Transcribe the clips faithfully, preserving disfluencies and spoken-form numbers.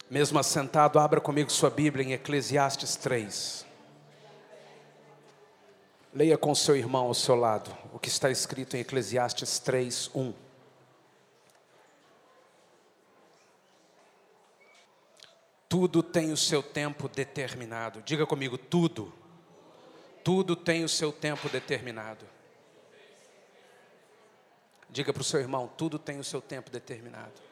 Mesmo assentado, abra comigo sua Bíblia em Eclesiastes três. Leia com seu irmão ao seu lado o que está escrito em Eclesiastes três, um. Tudo tem o seu tempo determinado. Diga comigo, tudo. Tudo tem o seu tempo determinado. Diga para o seu irmão, tudo tem o seu tempo determinado.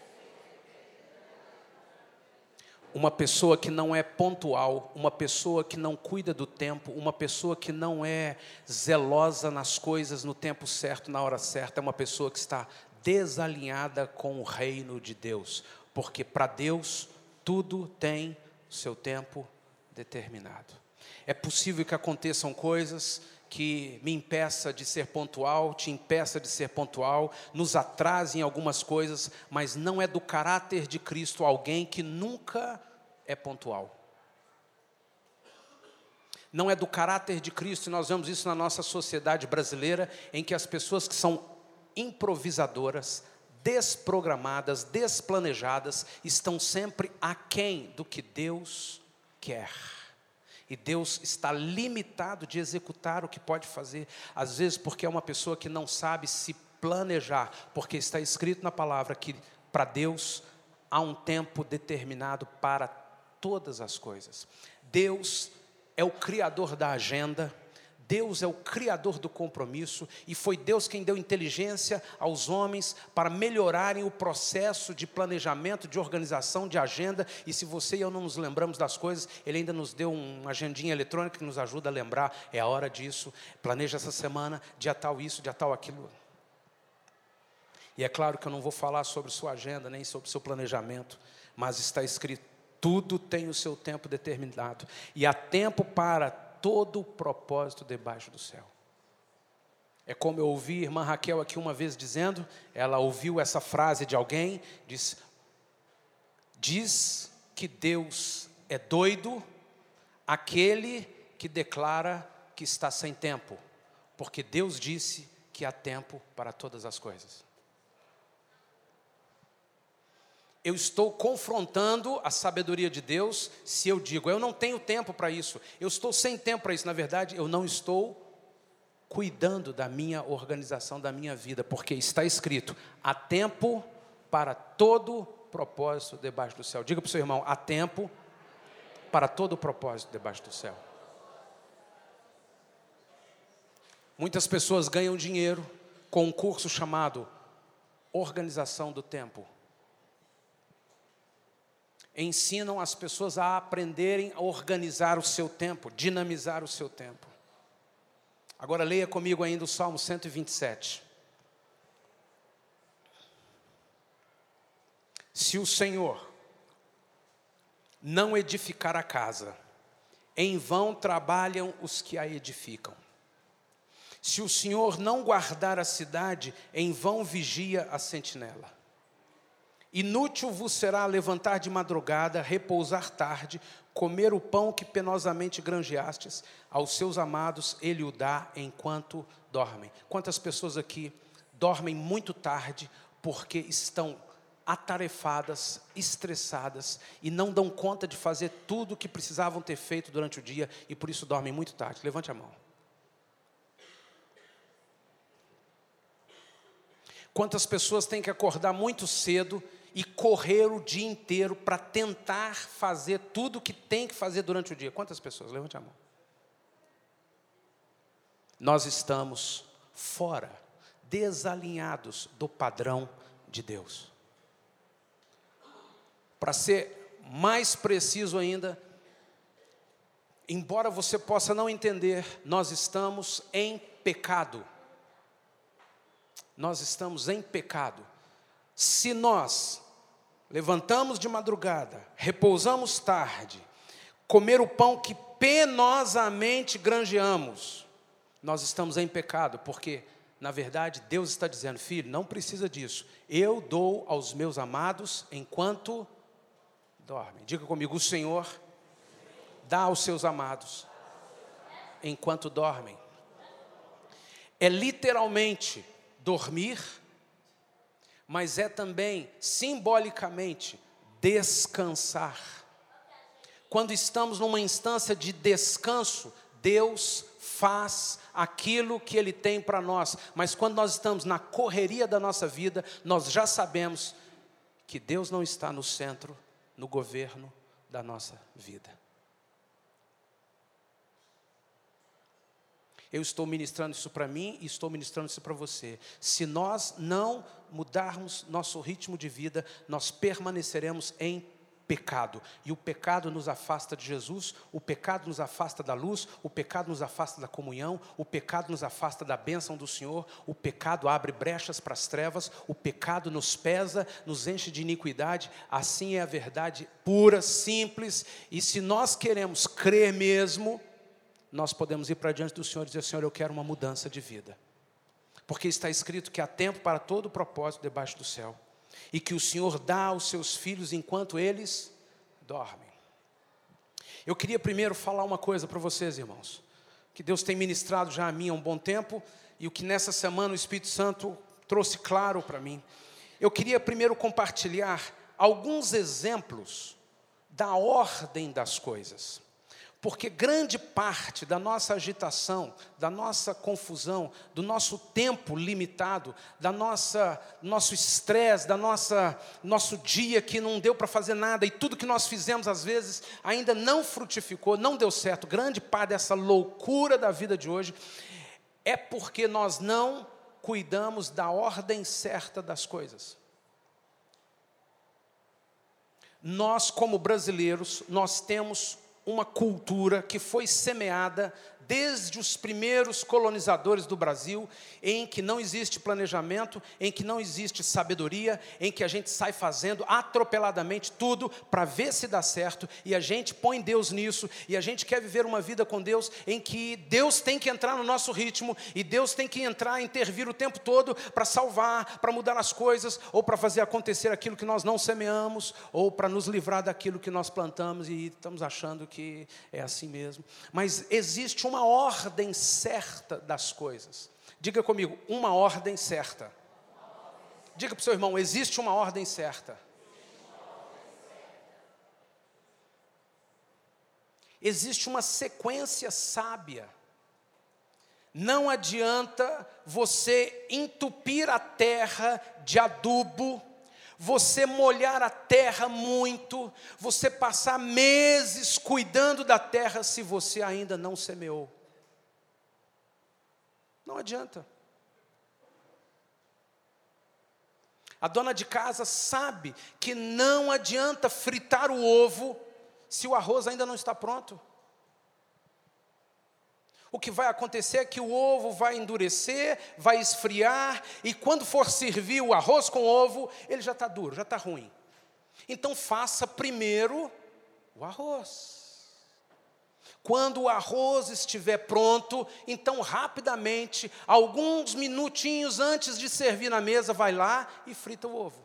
Uma pessoa que não é pontual, uma pessoa que não cuida do tempo, uma pessoa que não é zelosa nas coisas no tempo certo, na hora certa, é uma pessoa que está desalinhada com o reino de Deus. Porque para Deus, tudo tem o seu tempo determinado. É possível que aconteçam coisas que me impeça de ser pontual, te impeça de ser pontual, nos atrase em algumas coisas, mas não é do caráter de Cristo alguém que nunca é pontual. Não é do caráter de Cristo, e nós vemos isso na nossa sociedade brasileira, em que as pessoas que são improvisadoras, desprogramadas, desplanejadas, estão sempre aquém do que Deus quer. E Deus está limitado de executar o que pode fazer, às vezes porque é uma pessoa que não sabe se planejar, porque está escrito na palavra que para Deus há um tempo determinado para todas as coisas. Deus é o criador da agenda, Deus é o criador do compromisso, e foi Deus quem deu inteligência aos homens para melhorarem o processo de planejamento, de organização, de agenda. E se você e eu não nos lembramos das coisas, Ele ainda nos deu uma agendinha eletrônica que nos ajuda a lembrar, é a hora disso, planeja essa semana, dia tal isso, dia tal aquilo. E é claro que eu não vou falar sobre sua agenda, nem sobre seu planejamento, mas está escrito, tudo tem o seu tempo determinado, e há tempo para todo o propósito debaixo do céu. É como eu ouvi a irmã Raquel aqui uma vez dizendo, ela ouviu essa frase de alguém, diz, diz que Deus é doido, aquele que declara que está sem tempo, porque Deus disse que há tempo para todas as coisas. Eu estou confrontando a sabedoria de Deus se eu digo, eu não tenho tempo para isso, eu estou sem tempo para isso. Na verdade, eu não estou cuidando da minha organização, da minha vida, porque está escrito, há tempo para todo propósito debaixo do céu. Diga para o seu irmão, há tempo para todo propósito debaixo do céu. Muitas pessoas ganham dinheiro com um curso chamado Organização do Tempo. Ensinam as pessoas a aprenderem a organizar o seu tempo, dinamizar o seu tempo. Agora leia comigo ainda o Salmo cento e vinte e sete. Se o Senhor não edificar a casa, em vão trabalham os que a edificam. Se o Senhor não guardar a cidade, em vão vigia a sentinela. Inútil vos será levantar de madrugada, repousar tarde, comer o pão que penosamente granjeastes, aos seus amados ele o dá enquanto dormem. Quantas pessoas aqui dormem muito tarde porque estão atarefadas, estressadas e não dão conta de fazer tudo o que precisavam ter feito durante o dia e por isso dormem muito tarde? Levante a mão. Quantas pessoas têm que acordar muito cedo e correr o dia inteiro para tentar fazer tudo o que tem que fazer durante o dia? Quantas pessoas? Levante a mão. Nós estamos fora, desalinhados do padrão de Deus. Para ser mais preciso ainda, embora você possa não entender, nós estamos em pecado. Nós estamos em pecado. Se nós levantamos de madrugada, repousamos tarde, comer o pão que penosamente granjeamos, nós estamos em pecado, porque, na verdade, Deus está dizendo, filho, não precisa disso, eu dou aos meus amados enquanto dormem. Diga comigo, o Senhor dá aos seus amados enquanto dormem. É literalmente dormir, mas é também simbolicamente descansar. Quando estamos numa instância de descanso, Deus faz aquilo que Ele tem para nós. Mas quando nós estamos na correria da nossa vida, nós já sabemos que Deus não está no centro, no governo da nossa vida. Eu estou ministrando isso para mim e estou ministrando isso para você. Se nós não mudarmos nosso ritmo de vida, nós permaneceremos em pecado. E o pecado nos afasta de Jesus, o pecado nos afasta da luz, o pecado nos afasta da comunhão, o pecado nos afasta da bênção do Senhor, o pecado abre brechas para as trevas, o pecado nos pesa, nos enche de iniquidade. Assim é a verdade pura, simples. E se nós queremos crer mesmo, nós podemos ir para diante do Senhor e dizer: Senhor, eu quero uma mudança de vida. Porque está escrito que há tempo para todo propósito debaixo do céu. E que o Senhor dá aos seus filhos enquanto eles dormem. Eu queria primeiro falar uma coisa para vocês, irmãos, que Deus tem ministrado já a mim há um bom tempo, e o que nessa semana o Espírito Santo trouxe claro para mim. Eu queria primeiro compartilhar alguns exemplos da ordem das coisas. Porque grande parte da nossa agitação, da nossa confusão, do nosso tempo limitado, da nossa nosso estresse, da nossa nosso dia que não deu para fazer nada, e tudo que nós fizemos às vezes ainda não frutificou, não deu certo, grande parte dessa loucura da vida de hoje é porque nós não cuidamos da ordem certa das coisas. Nós, como brasileiros, nós temos uma cultura que foi semeada desde os primeiros colonizadores do Brasil, em que não existe planejamento, em que não existe sabedoria, em que a gente sai fazendo atropeladamente tudo para ver se dá certo, e a gente põe Deus nisso, e a gente quer viver uma vida com Deus, em que Deus tem que entrar no nosso ritmo, e Deus tem que entrar, intervir o tempo todo para salvar, para mudar as coisas, ou para fazer acontecer aquilo que nós não semeamos, ou para nos livrar daquilo que nós plantamos, e estamos achando que é assim mesmo. Mas existe uma ordem certa das coisas. Diga comigo, uma ordem certa. Diga para o seu irmão, existe uma ordem certa. Existe uma sequência sábia. Não adianta você entupir a terra de adubo, você molhar a terra muito, você passar meses cuidando da terra se você ainda não semeou. Não adianta. A dona de casa sabe que não adianta fritar o ovo se o arroz ainda não está pronto. O que vai acontecer é que o ovo vai endurecer, vai esfriar, e quando for servir o arroz com ovo, ele já está duro, já está ruim. Então faça primeiro o arroz. Quando o arroz estiver pronto, então rapidamente, alguns minutinhos antes de servir na mesa, vai lá e frita o ovo.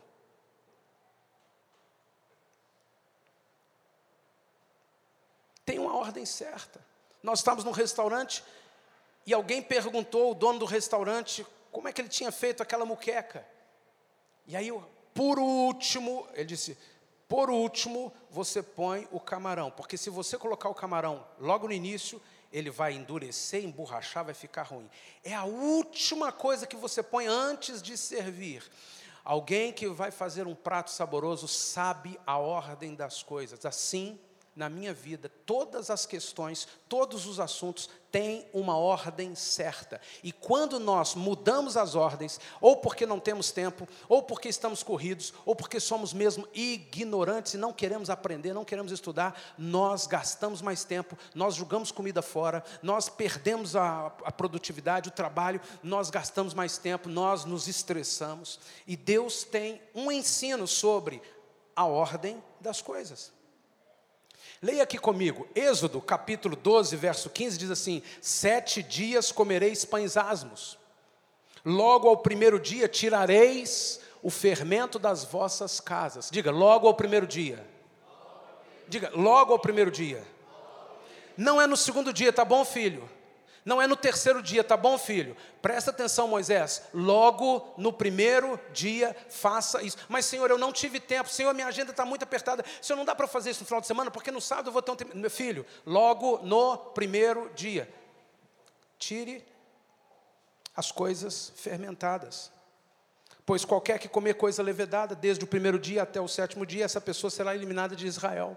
Tem uma ordem certa. Nós estávamos num restaurante e alguém perguntou ao dono do restaurante como é que ele tinha feito aquela muqueca. E aí, por último, ele disse, por último, você põe o camarão. Porque se você colocar o camarão logo no início, ele vai endurecer, emborrachar, vai ficar ruim. É a última coisa que você põe antes de servir. Alguém que vai fazer um prato saboroso sabe a ordem das coisas. Assim, na minha vida, todas as questões, todos os assuntos têm uma ordem certa. E quando nós mudamos as ordens, ou porque não temos tempo, ou porque estamos corridos, ou porque somos mesmo ignorantes e não queremos aprender, não queremos estudar, nós gastamos mais tempo, nós jogamos comida fora, nós perdemos a, a produtividade, o trabalho, nós gastamos mais tempo, nós nos estressamos. E Deus tem um ensino sobre a ordem das coisas. Leia aqui comigo, Êxodo capítulo doze, verso quinze, diz assim, sete dias comereis pães asmos, logo ao primeiro dia tirareis o fermento das vossas casas. Diga, logo ao primeiro dia. Diga, logo ao primeiro dia. Não é no segundo dia, tá bom, filho? Não é no terceiro dia, tá bom, filho? Presta atenção, Moisés. Logo no primeiro dia, faça isso. Mas, Senhor, eu não tive tempo. Senhor, minha agenda está muito apertada. Senhor, não dá para fazer isso no final de semana, porque no sábado eu vou ter um tempo. Meu filho, logo no primeiro dia. Tire as coisas fermentadas. Pois qualquer que comer coisa levedada, desde o primeiro dia até o sétimo dia, essa pessoa será eliminada de Israel.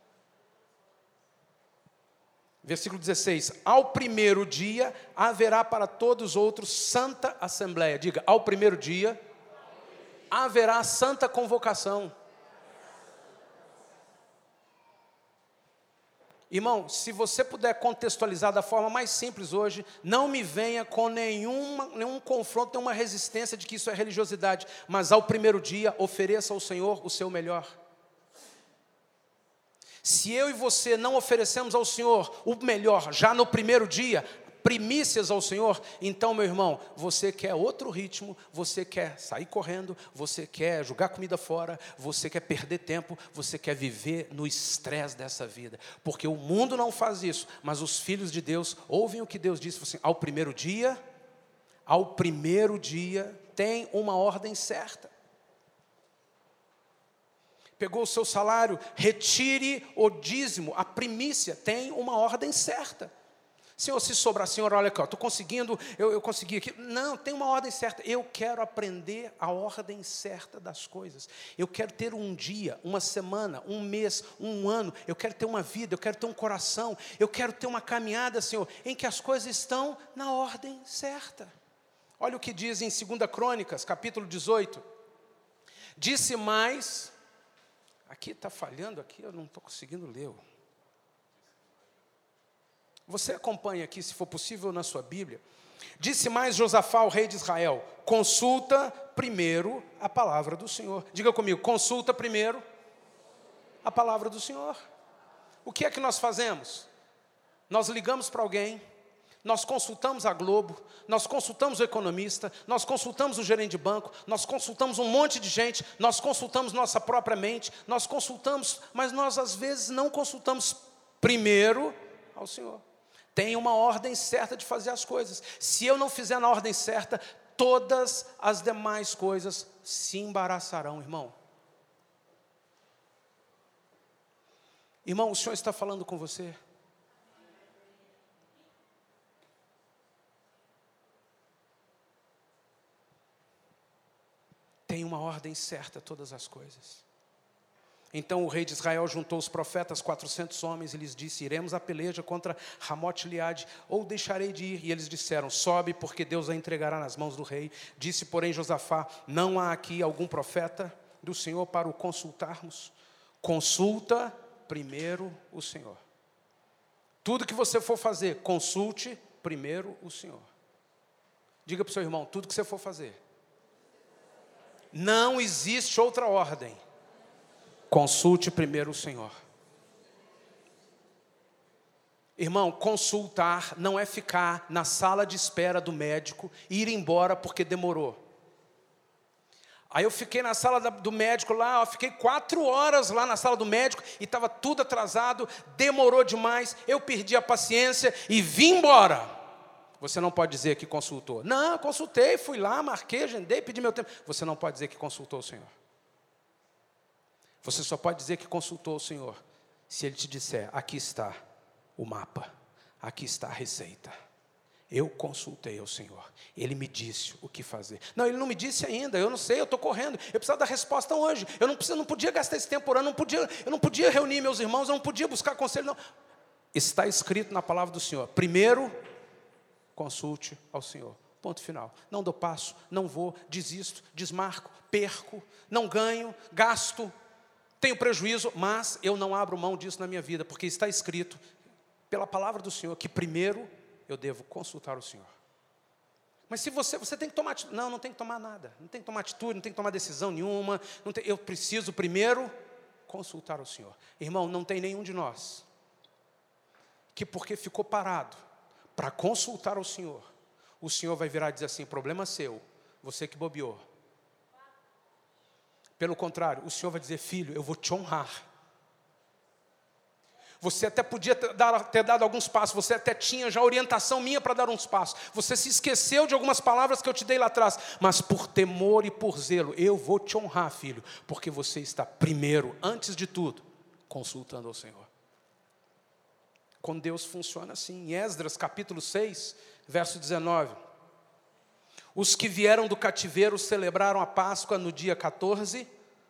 Versículo dezesseis, ao primeiro dia haverá para todos os outros santa assembleia. Diga, ao primeiro dia haverá santa convocação. Irmão, se você puder contextualizar da forma mais simples hoje, não me venha com nenhuma, nenhum confronto, nenhuma resistência de que isso é religiosidade, mas ao primeiro dia ofereça ao Senhor o seu melhor. Se eu e você não oferecemos ao Senhor o melhor já no primeiro dia, primícias ao Senhor, então, meu irmão, você quer outro ritmo, você quer sair correndo, você quer jogar comida fora, você quer perder tempo, você quer viver no estresse dessa vida, porque o mundo não faz isso, mas os filhos de Deus ouvem o que Deus disse, assim, ao primeiro dia, ao primeiro dia tem uma ordem certa. Pegou o seu salário, retire o dízimo, a primícia, tem uma ordem certa. Senhor, se sobrar, Senhor, olha aqui, estou conseguindo, eu, eu consegui aqui. Não, tem uma ordem certa. Eu quero aprender a ordem certa das coisas. Eu quero ter um dia, uma semana, um mês, um ano. Eu quero ter uma vida, eu quero ter um coração. Eu quero ter uma caminhada, Senhor, em que as coisas estão na ordem certa. Olha o que diz em segunda Crônicas, capítulo dezoito. Disse mais... Aqui está falhando, aqui eu não estou conseguindo ler. Você acompanha aqui, se for possível, na sua Bíblia. Disse mais Josafá, o rei de Israel, consulta primeiro a palavra do Senhor. Diga comigo, consulta primeiro a palavra do Senhor. O que é que nós fazemos? Nós ligamos para alguém, nós consultamos a Globo, nós consultamos o economista, nós consultamos o gerente de banco, nós consultamos um monte de gente, nós consultamos nossa própria mente, nós consultamos, mas nós às vezes não consultamos primeiro ao Senhor. Tem uma ordem certa de fazer as coisas. Se eu não fizer na ordem certa, todas as demais coisas se embaraçarão, irmão. Irmão, o Senhor está falando com você. Tem uma ordem certa todas as coisas. Então o rei de Israel juntou os profetas, quatrocentos homens, e lhes disse, iremos à peleja contra Ramote-Gileade, ou deixarei de ir? E eles disseram, sobe, porque Deus a entregará nas mãos do rei. Disse, porém, Josafá, não há aqui algum profeta do Senhor para o consultarmos? Consulta primeiro o Senhor. Tudo que você for fazer, consulte primeiro o Senhor. Diga para o seu irmão, tudo que você for fazer, não existe outra ordem. Consulte primeiro o Senhor. Irmão, consultar não é ficar na sala de espera do médico e ir embora porque demorou. Aí eu fiquei na sala do médico lá, eu fiquei quatro horas lá na sala do médico e estava tudo atrasado, demorou demais, eu perdi a paciência e vim embora. Você não pode dizer que consultou. Não, consultei, fui lá, marquei, agendei, pedi meu tempo. Você não pode dizer que consultou o Senhor. Você só pode dizer que consultou o Senhor se Ele te disser, aqui está o mapa, aqui está a receita. Eu consultei ao Senhor, Ele me disse o que fazer. Não, Ele não me disse ainda, eu não sei, eu estou correndo, eu precisava da resposta hoje. Eu não, preciso, não podia gastar esse tempo orando, não podia, eu não podia reunir meus irmãos, eu não podia buscar conselho, não. Está escrito na palavra do Senhor, primeiro, consulte ao Senhor. Ponto final. Não dou passo, não vou, desisto, desmarco, perco, não ganho, gasto, tenho prejuízo, mas eu não abro mão disso na minha vida, porque está escrito pela palavra do Senhor que primeiro eu devo consultar o Senhor. Mas se você, você tem que tomar atitude. Não, não tem que tomar nada. Não tem que tomar atitude, não tem que tomar decisão nenhuma. Não tem, eu preciso primeiro consultar o Senhor. Irmão, não tem nenhum de nós que porque ficou parado para consultar o Senhor, o Senhor vai virar e dizer assim, problema seu, você que bobeou. Pelo contrário, o Senhor vai dizer, filho, eu vou te honrar. Você até podia ter dado, ter dado alguns passos, você até tinha já orientação minha para dar uns passos. Você se esqueceu de algumas palavras que eu te dei lá atrás. Mas por temor e por zelo, eu vou te honrar, filho, porque você está primeiro, antes de tudo, consultando ao Senhor. Com Deus funciona assim. Em Esdras capítulo seis, verso dezenove. Os que vieram do cativeiro celebraram a Páscoa no dia quatorze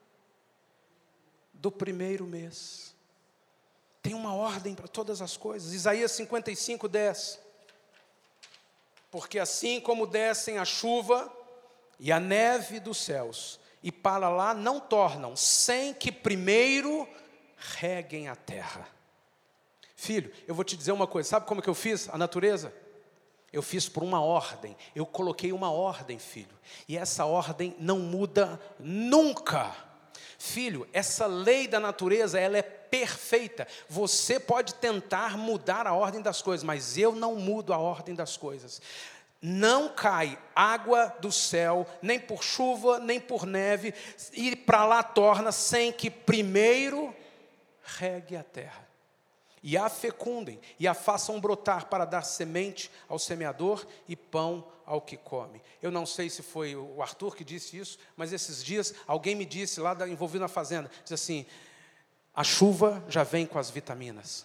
do primeiro mês. Tem uma ordem para todas as coisas. Isaías cinquenta e cinco, dez. Porque assim como descem a chuva e a neve dos céus, e para lá não tornam, sem que primeiro reguem a terra. Filho, eu vou te dizer uma coisa. Sabe como que eu fiz a natureza? Eu fiz por uma ordem. Eu coloquei uma ordem, filho. E essa ordem não muda nunca. Filho, essa lei da natureza, ela é perfeita. Você pode tentar mudar a ordem das coisas, mas eu não mudo a ordem das coisas. Não cai água do céu, nem por chuva, nem por neve, e para lá torna sem que primeiro regue a terra. E a fecundem, e a façam brotar para dar semente ao semeador e pão ao que come. Eu não sei se foi o Arthur que disse isso, mas esses dias alguém me disse, lá da, envolvido na fazenda, diz assim, a chuva já vem com as vitaminas.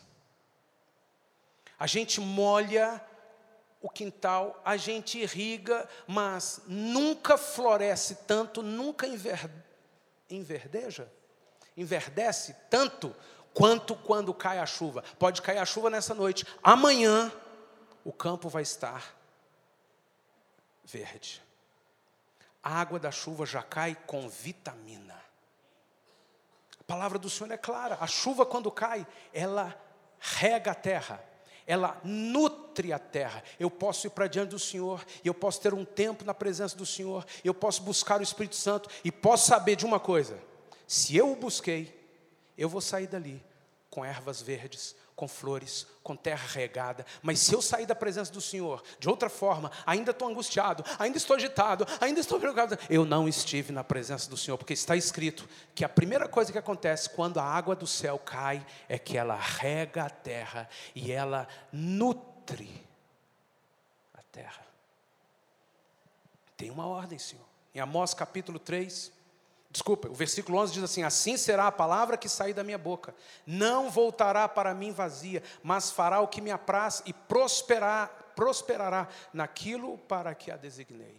A gente molha o quintal, a gente irriga, mas nunca floresce tanto, nunca enver, enverdeja, enverdece tanto, quanto quando cai a chuva. Pode cair a chuva nessa noite. Amanhã, o campo vai estar verde. A água da chuva já cai com vitamina. A palavra do Senhor é clara. A chuva, quando cai, ela rega a terra. Ela nutre a terra. Eu posso ir para diante do Senhor, e eu posso ter um tempo na presença do Senhor, eu posso buscar o Espírito Santo, e posso saber de uma coisa. Se eu o busquei, eu vou sair dali com ervas verdes, com flores, com terra regada. Mas se eu sair da presença do Senhor de outra forma, ainda estou angustiado, ainda estou agitado, ainda estou preocupado, eu não estive na presença do Senhor, porque está escrito que a primeira coisa que acontece quando a água do céu cai é que ela rega a terra e ela nutre a terra. Tem uma ordem, Senhor. Em Amós capítulo três, Desculpa, o versículo onze diz assim, assim será a palavra que sair da minha boca. Não voltará para mim vazia, mas fará o que me apraz e prosperar, prosperará naquilo para que a designei.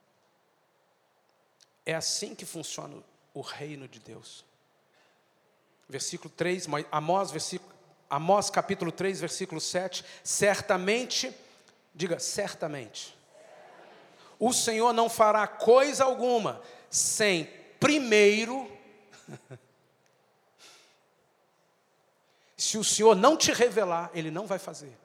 É assim que funciona o reino de Deus. Versículo três, Amós, versículo, Amós capítulo três, versículo sete. Certamente, diga, certamente. O Senhor não fará coisa alguma sem primeiro, se o Senhor não te revelar, Ele não vai fazer.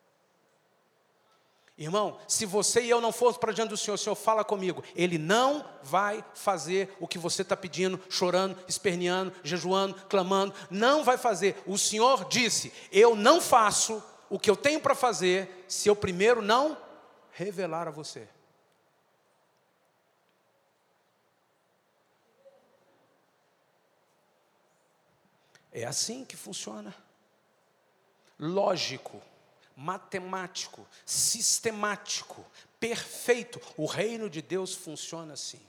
Irmão, se você e eu não formos para diante do Senhor, o Senhor fala comigo, Ele não vai fazer o que você está pedindo, chorando, esperneando, jejuando, clamando, não vai fazer. O Senhor disse, eu não faço o que eu tenho para fazer, se eu primeiro não revelar a você. É assim que funciona. Lógico, matemático, sistemático, perfeito. O reino de Deus funciona assim.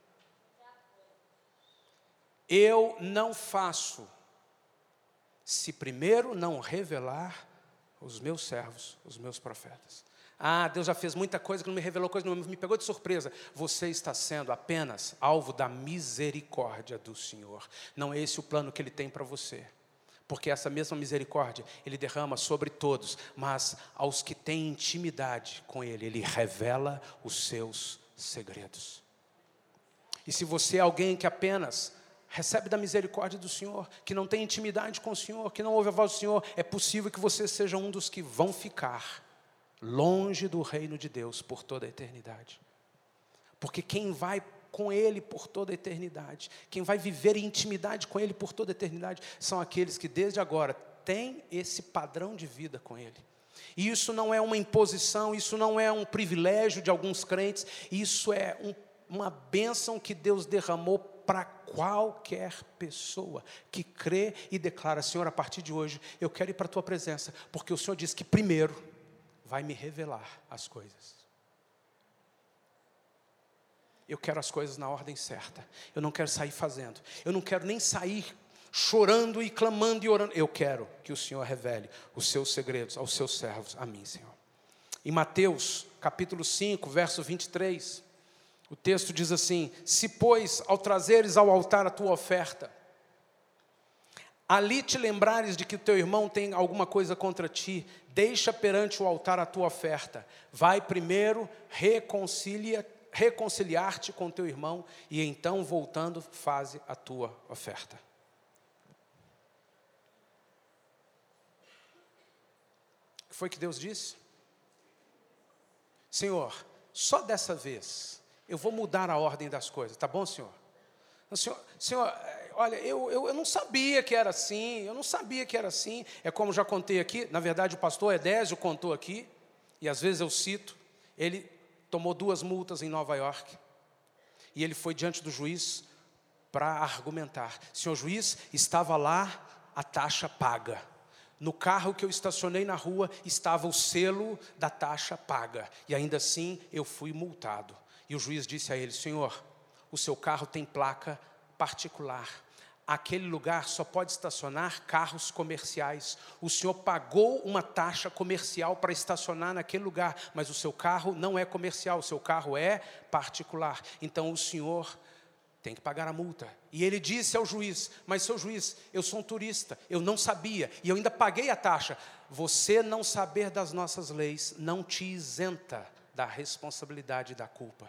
Eu não faço se primeiro não revelar os meus servos, os meus profetas. Ah, Deus já fez muita coisa que não me revelou coisa nenhuma, me pegou de surpresa. Você está sendo apenas alvo da misericórdia do Senhor. Não é esse o plano que Ele tem para você. Porque essa mesma misericórdia Ele derrama sobre todos, mas aos que têm intimidade com Ele, Ele revela os seus segredos. E se você é alguém que apenas recebe da misericórdia do Senhor, que não tem intimidade com o Senhor, que não ouve a voz do Senhor, é possível que você seja um dos que vão ficar longe do reino de Deus por toda a eternidade. Porque quem vai com Ele por toda a eternidade, quem vai viver em intimidade com Ele por toda a eternidade, são aqueles que desde agora têm esse padrão de vida com Ele. E isso não é uma imposição, isso não é um privilégio de alguns crentes, isso é um, uma bênção que Deus derramou para qualquer pessoa que crê e declara: Senhor, a partir de hoje eu quero ir para a tua presença, porque o Senhor disse que primeiro vai me revelar as coisas. Eu quero as coisas na ordem certa. Eu não quero sair fazendo. Eu não quero nem sair chorando e clamando e orando. Eu quero que o Senhor revele os seus segredos aos seus servos, a mim, Senhor. Em Mateus, capítulo cinco, verso vinte e três, o texto diz assim: se, pois, ao trazeres ao altar a tua oferta, ali te lembrares de que o teu irmão tem alguma coisa contra ti, deixa perante o altar a tua oferta. Vai primeiro, reconcilia reconciliar-te com teu irmão, e então, voltando, faze a tua oferta. O que foi que Deus disse? Senhor, só dessa vez eu vou mudar a ordem das coisas, tá bom, Senhor? Senhor, senhor olha, eu, eu, eu não sabia que era assim, eu não sabia que era assim. É como já contei aqui, na verdade o pastor Edésio contou aqui, e às vezes eu cito, ele tomou duas multas em Nova York, e ele foi diante do juiz para argumentar: senhor juiz, estava lá a taxa paga, no carro que eu estacionei na rua estava o selo da taxa paga, e ainda assim eu fui multado. E o juiz disse a ele: senhor, o seu carro tem placa particular, aquele lugar só pode estacionar carros comerciais. O senhor pagou uma taxa comercial para estacionar naquele lugar, mas o seu carro não é comercial, o seu carro é particular. Então o senhor tem que pagar a multa. E ele disse ao juiz: mas seu juiz, eu sou um turista, eu não sabia, e eu ainda paguei a taxa. Você não saber das nossas leis não te isenta da responsabilidade e da culpa.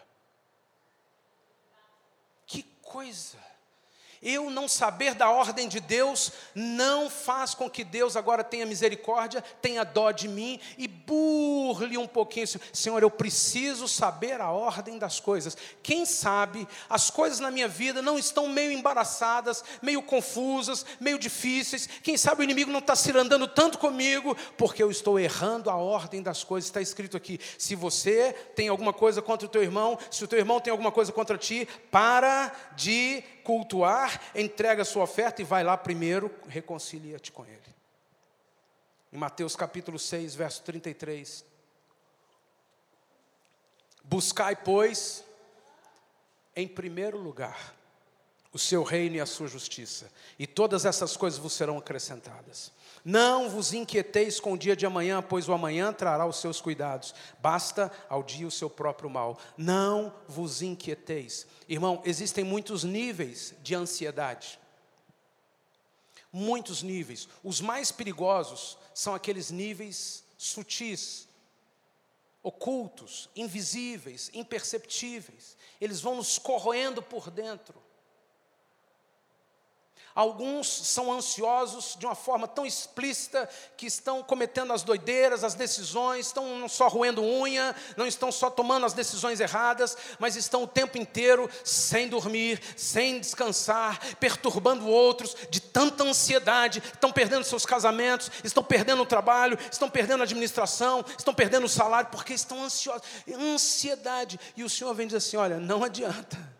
Que coisa! Eu não saber da ordem de Deus não faz com que Deus agora tenha misericórdia, tenha dó de mim e burle um pouquinho. Senhor, eu preciso saber a ordem das coisas. Quem sabe as coisas na minha vida não estão meio embaraçadas, meio confusas, meio difíceis. Quem sabe o inimigo não está cirandando tanto comigo, porque eu estou errando a ordem das coisas. Está escrito aqui: se você tem alguma coisa contra o teu irmão, se o teu irmão tem alguma coisa contra ti, para de cultuar, entrega a sua oferta e vai lá primeiro, reconcilia-te com ele. Em Mateus capítulo seis, verso trinta e três. Buscai, pois, em primeiro lugar, o seu reino e a sua justiça, e todas essas coisas vos serão acrescentadas. Não vos inquieteis com o dia de amanhã, pois o amanhã trará os seus cuidados. Basta ao dia o seu próprio mal. Não vos inquieteis. Irmão, existem muitos níveis de ansiedade. Muitos níveis. Os mais perigosos são aqueles níveis sutis, ocultos, invisíveis, imperceptíveis. Eles vão nos corroendo por dentro. Alguns são ansiosos de uma forma tão explícita que estão cometendo as doideiras, as decisões, estão não só roendo unha, não estão só tomando as decisões erradas, mas estão o tempo inteiro sem dormir, sem descansar, perturbando outros, de tanta ansiedade, estão perdendo seus casamentos, estão perdendo o trabalho, estão perdendo a administração, estão perdendo o salário, porque estão ansiosos. Ansiedade. E o Senhor vem dizer assim: olha, não adianta.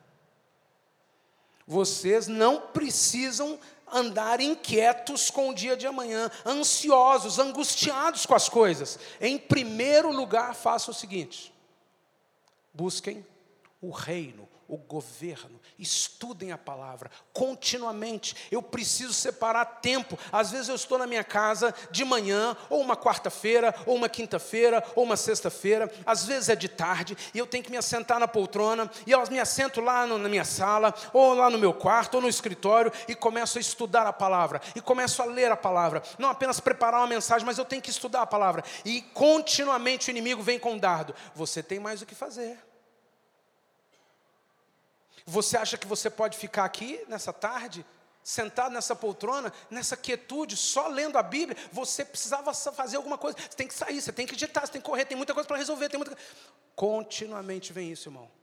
Vocês não precisam andar inquietos com o dia de amanhã, ansiosos, angustiados com as coisas. Em primeiro lugar, façam o seguinte: busquem o reino, o governo, estudem a palavra continuamente. Eu preciso separar tempo. Às vezes eu estou na minha casa de manhã, ou uma quarta-feira, ou uma quinta-feira, ou uma sexta-feira, às vezes é de tarde, e eu tenho que me assentar na poltrona, e eu me assento lá no, na minha sala, ou lá no meu quarto, ou no escritório, e começo a estudar a palavra, e começo a ler a palavra, não apenas preparar uma mensagem, mas eu tenho que estudar a palavra, e continuamente o inimigo vem com um dardo: você tem mais o que fazer. Você acha que você pode ficar aqui nessa tarde, sentado nessa poltrona, nessa quietude, só lendo a Bíblia? Você precisava fazer alguma coisa. Você tem que sair, você tem que digitar, você tem que correr, tem muita coisa para resolver. Tem muita... Continuamente vem isso, irmão.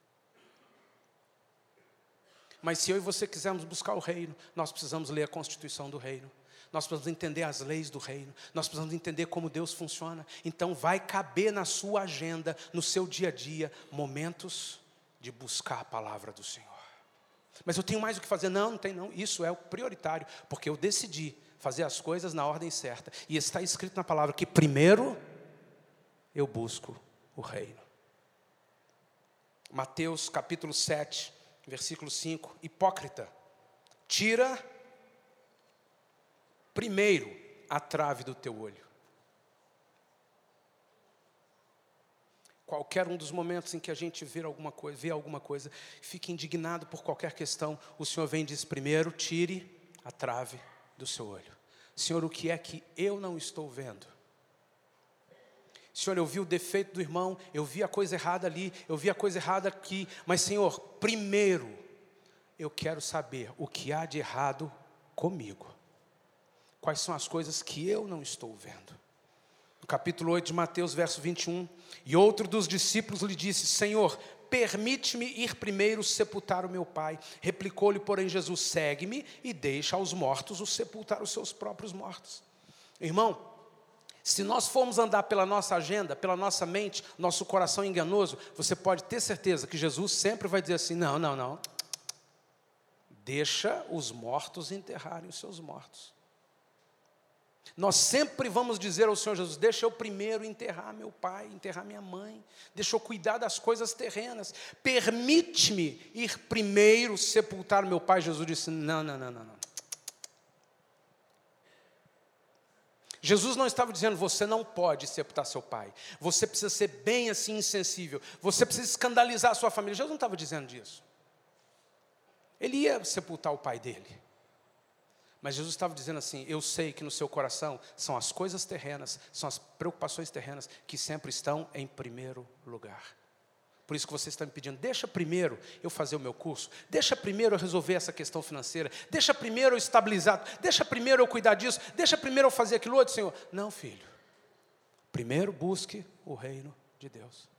Mas se eu e você quisermos buscar o reino, nós precisamos ler a Constituição do reino. Nós precisamos entender as leis do reino. Nós precisamos entender como Deus funciona. Então vai caber na sua agenda, no seu dia a dia, momentos de buscar a palavra do Senhor. Mas eu tenho mais o que fazer. Não, não tem não. Isso é o prioritário, porque eu decidi fazer as coisas na ordem certa. E está escrito na palavra que primeiro eu busco o reino. Mateus capítulo sete, versículo cinco. Hipócrita, tira primeiro a trave do teu olho. Qualquer um dos momentos em que a gente vê alguma coisa, vê alguma coisa, fica indignado por qualquer questão, o Senhor vem e diz primeiro, tire a trave do seu olho. Senhor, o que é que eu não estou vendo? Senhor, eu vi o defeito do irmão, eu vi a coisa errada ali, eu vi a coisa errada aqui, mas Senhor, primeiro, eu quero saber o que há de errado comigo. Quais são as coisas que eu não estou vendo? No capítulo oito de Mateus, verso vinte e um, e outro dos discípulos lhe disse, Senhor, permite-me ir primeiro sepultar o meu pai. Replicou-lhe, porém, Jesus, segue-me e deixa aos mortos os sepultar os seus próprios mortos. Irmão, se nós formos andar pela nossa agenda, pela nossa mente, nosso coração enganoso, você pode ter certeza que Jesus sempre vai dizer assim, não, não, não, deixa os mortos enterrarem os seus mortos. Nós sempre vamos dizer ao Senhor Jesus, deixa eu primeiro enterrar meu pai, enterrar minha mãe, deixa eu cuidar das coisas terrenas, permite-me ir primeiro sepultar meu pai. Jesus disse, não, não, não, não, não. Jesus não estava dizendo, você não pode sepultar seu pai, você precisa ser bem assim insensível, você precisa escandalizar a sua família. Jesus não estava dizendo disso. Ele ia sepultar o pai dele. Mas Jesus estava dizendo assim, eu sei que no seu coração são as coisas terrenas, são as preocupações terrenas que sempre estão em primeiro lugar. Por isso que você está me pedindo, deixa primeiro eu fazer o meu curso, deixa primeiro eu resolver essa questão financeira, deixa primeiro eu estabilizar, deixa primeiro eu cuidar disso, deixa primeiro eu fazer aquilo outro, Senhor. Não, filho. Primeiro busque o reino de Deus.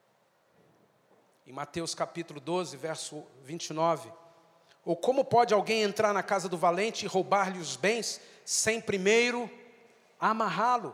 Em Mateus capítulo doze, verso vinte e nove, ou como pode alguém entrar na casa do valente e roubar-lhe os bens, sem primeiro amarrá-lo?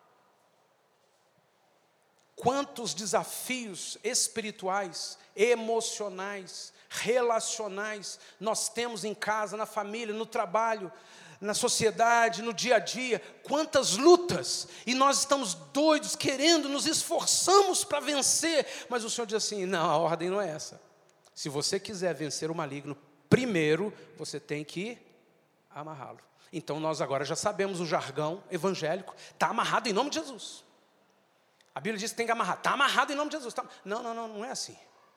Quantos desafios espirituais, emocionais, relacionais nós temos em casa, na família, no trabalho, na sociedade, no dia a dia, quantas lutas, e nós estamos doidos, querendo, nos esforçamos para vencer, mas o Senhor diz assim, não, a ordem não é essa. Se você quiser vencer o maligno, primeiro, você tem que amarrá-lo. Então, nós agora já sabemos o jargão evangélico. Está amarrado em nome de Jesus. A Bíblia diz que tem que amarrar. Está amarrado em nome de Jesus. Tá... Não, não, não, não é assim.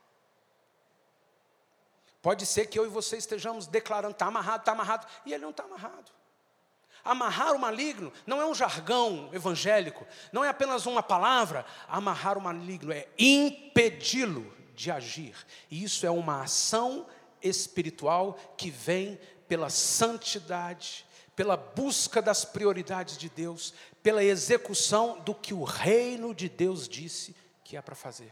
Pode ser que eu e você estejamos declarando, está amarrado, está amarrado, e ele não está amarrado. Amarrar o maligno não é um jargão evangélico, não é apenas uma palavra. Amarrar o maligno é impedi-lo de agir. E isso é uma ação espiritual que vem pela santidade, pela busca das prioridades de Deus, pela execução do que o reino de Deus disse que é para fazer.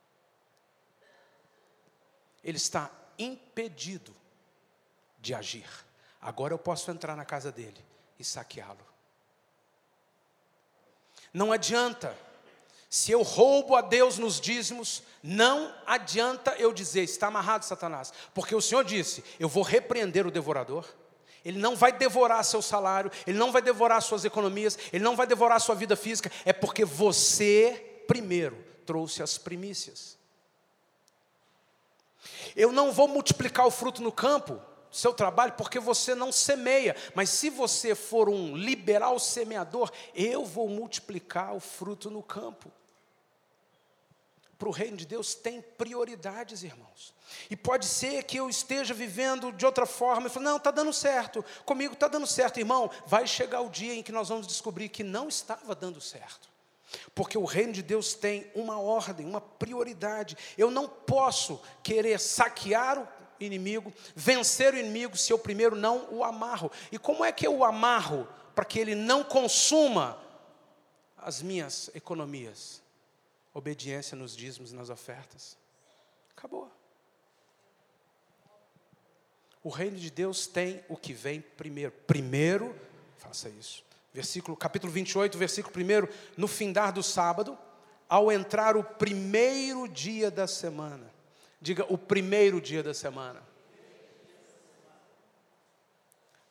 Ele está impedido de agir. Agora eu posso entrar na casa dele e saqueá-lo. Não adianta. Se eu roubo a Deus nos dízimos, não adianta eu dizer, está amarrado, Satanás. Porque o Senhor disse, eu vou repreender o devorador. Ele não vai devorar seu salário, ele não vai devorar suas economias, ele não vai devorar sua vida física. É porque você, primeiro, trouxe as primícias. Eu não vou multiplicar o fruto no campo do seu trabalho, porque você não semeia. Mas se você for um liberal semeador, eu vou multiplicar o fruto no campo. Para o reino de Deus tem prioridades, irmãos. E pode ser que eu esteja vivendo de outra forma e falo, não, está dando certo, comigo está dando certo. Irmão, vai chegar o dia em que nós vamos descobrir que não estava dando certo. Porque o reino de Deus tem uma ordem, uma prioridade. Eu não posso querer saquear o inimigo, vencer o inimigo, se eu primeiro não o amarro. E como é que eu o amarro para que ele não consuma as minhas economias? Obediência nos dízimos e nas ofertas. Acabou. O reino de Deus tem o que vem primeiro. Primeiro, faça isso. Versículo, capítulo vinte e oito, versículo primeiro. No findar do sábado, ao entrar o primeiro dia da semana. Diga, o primeiro dia da semana.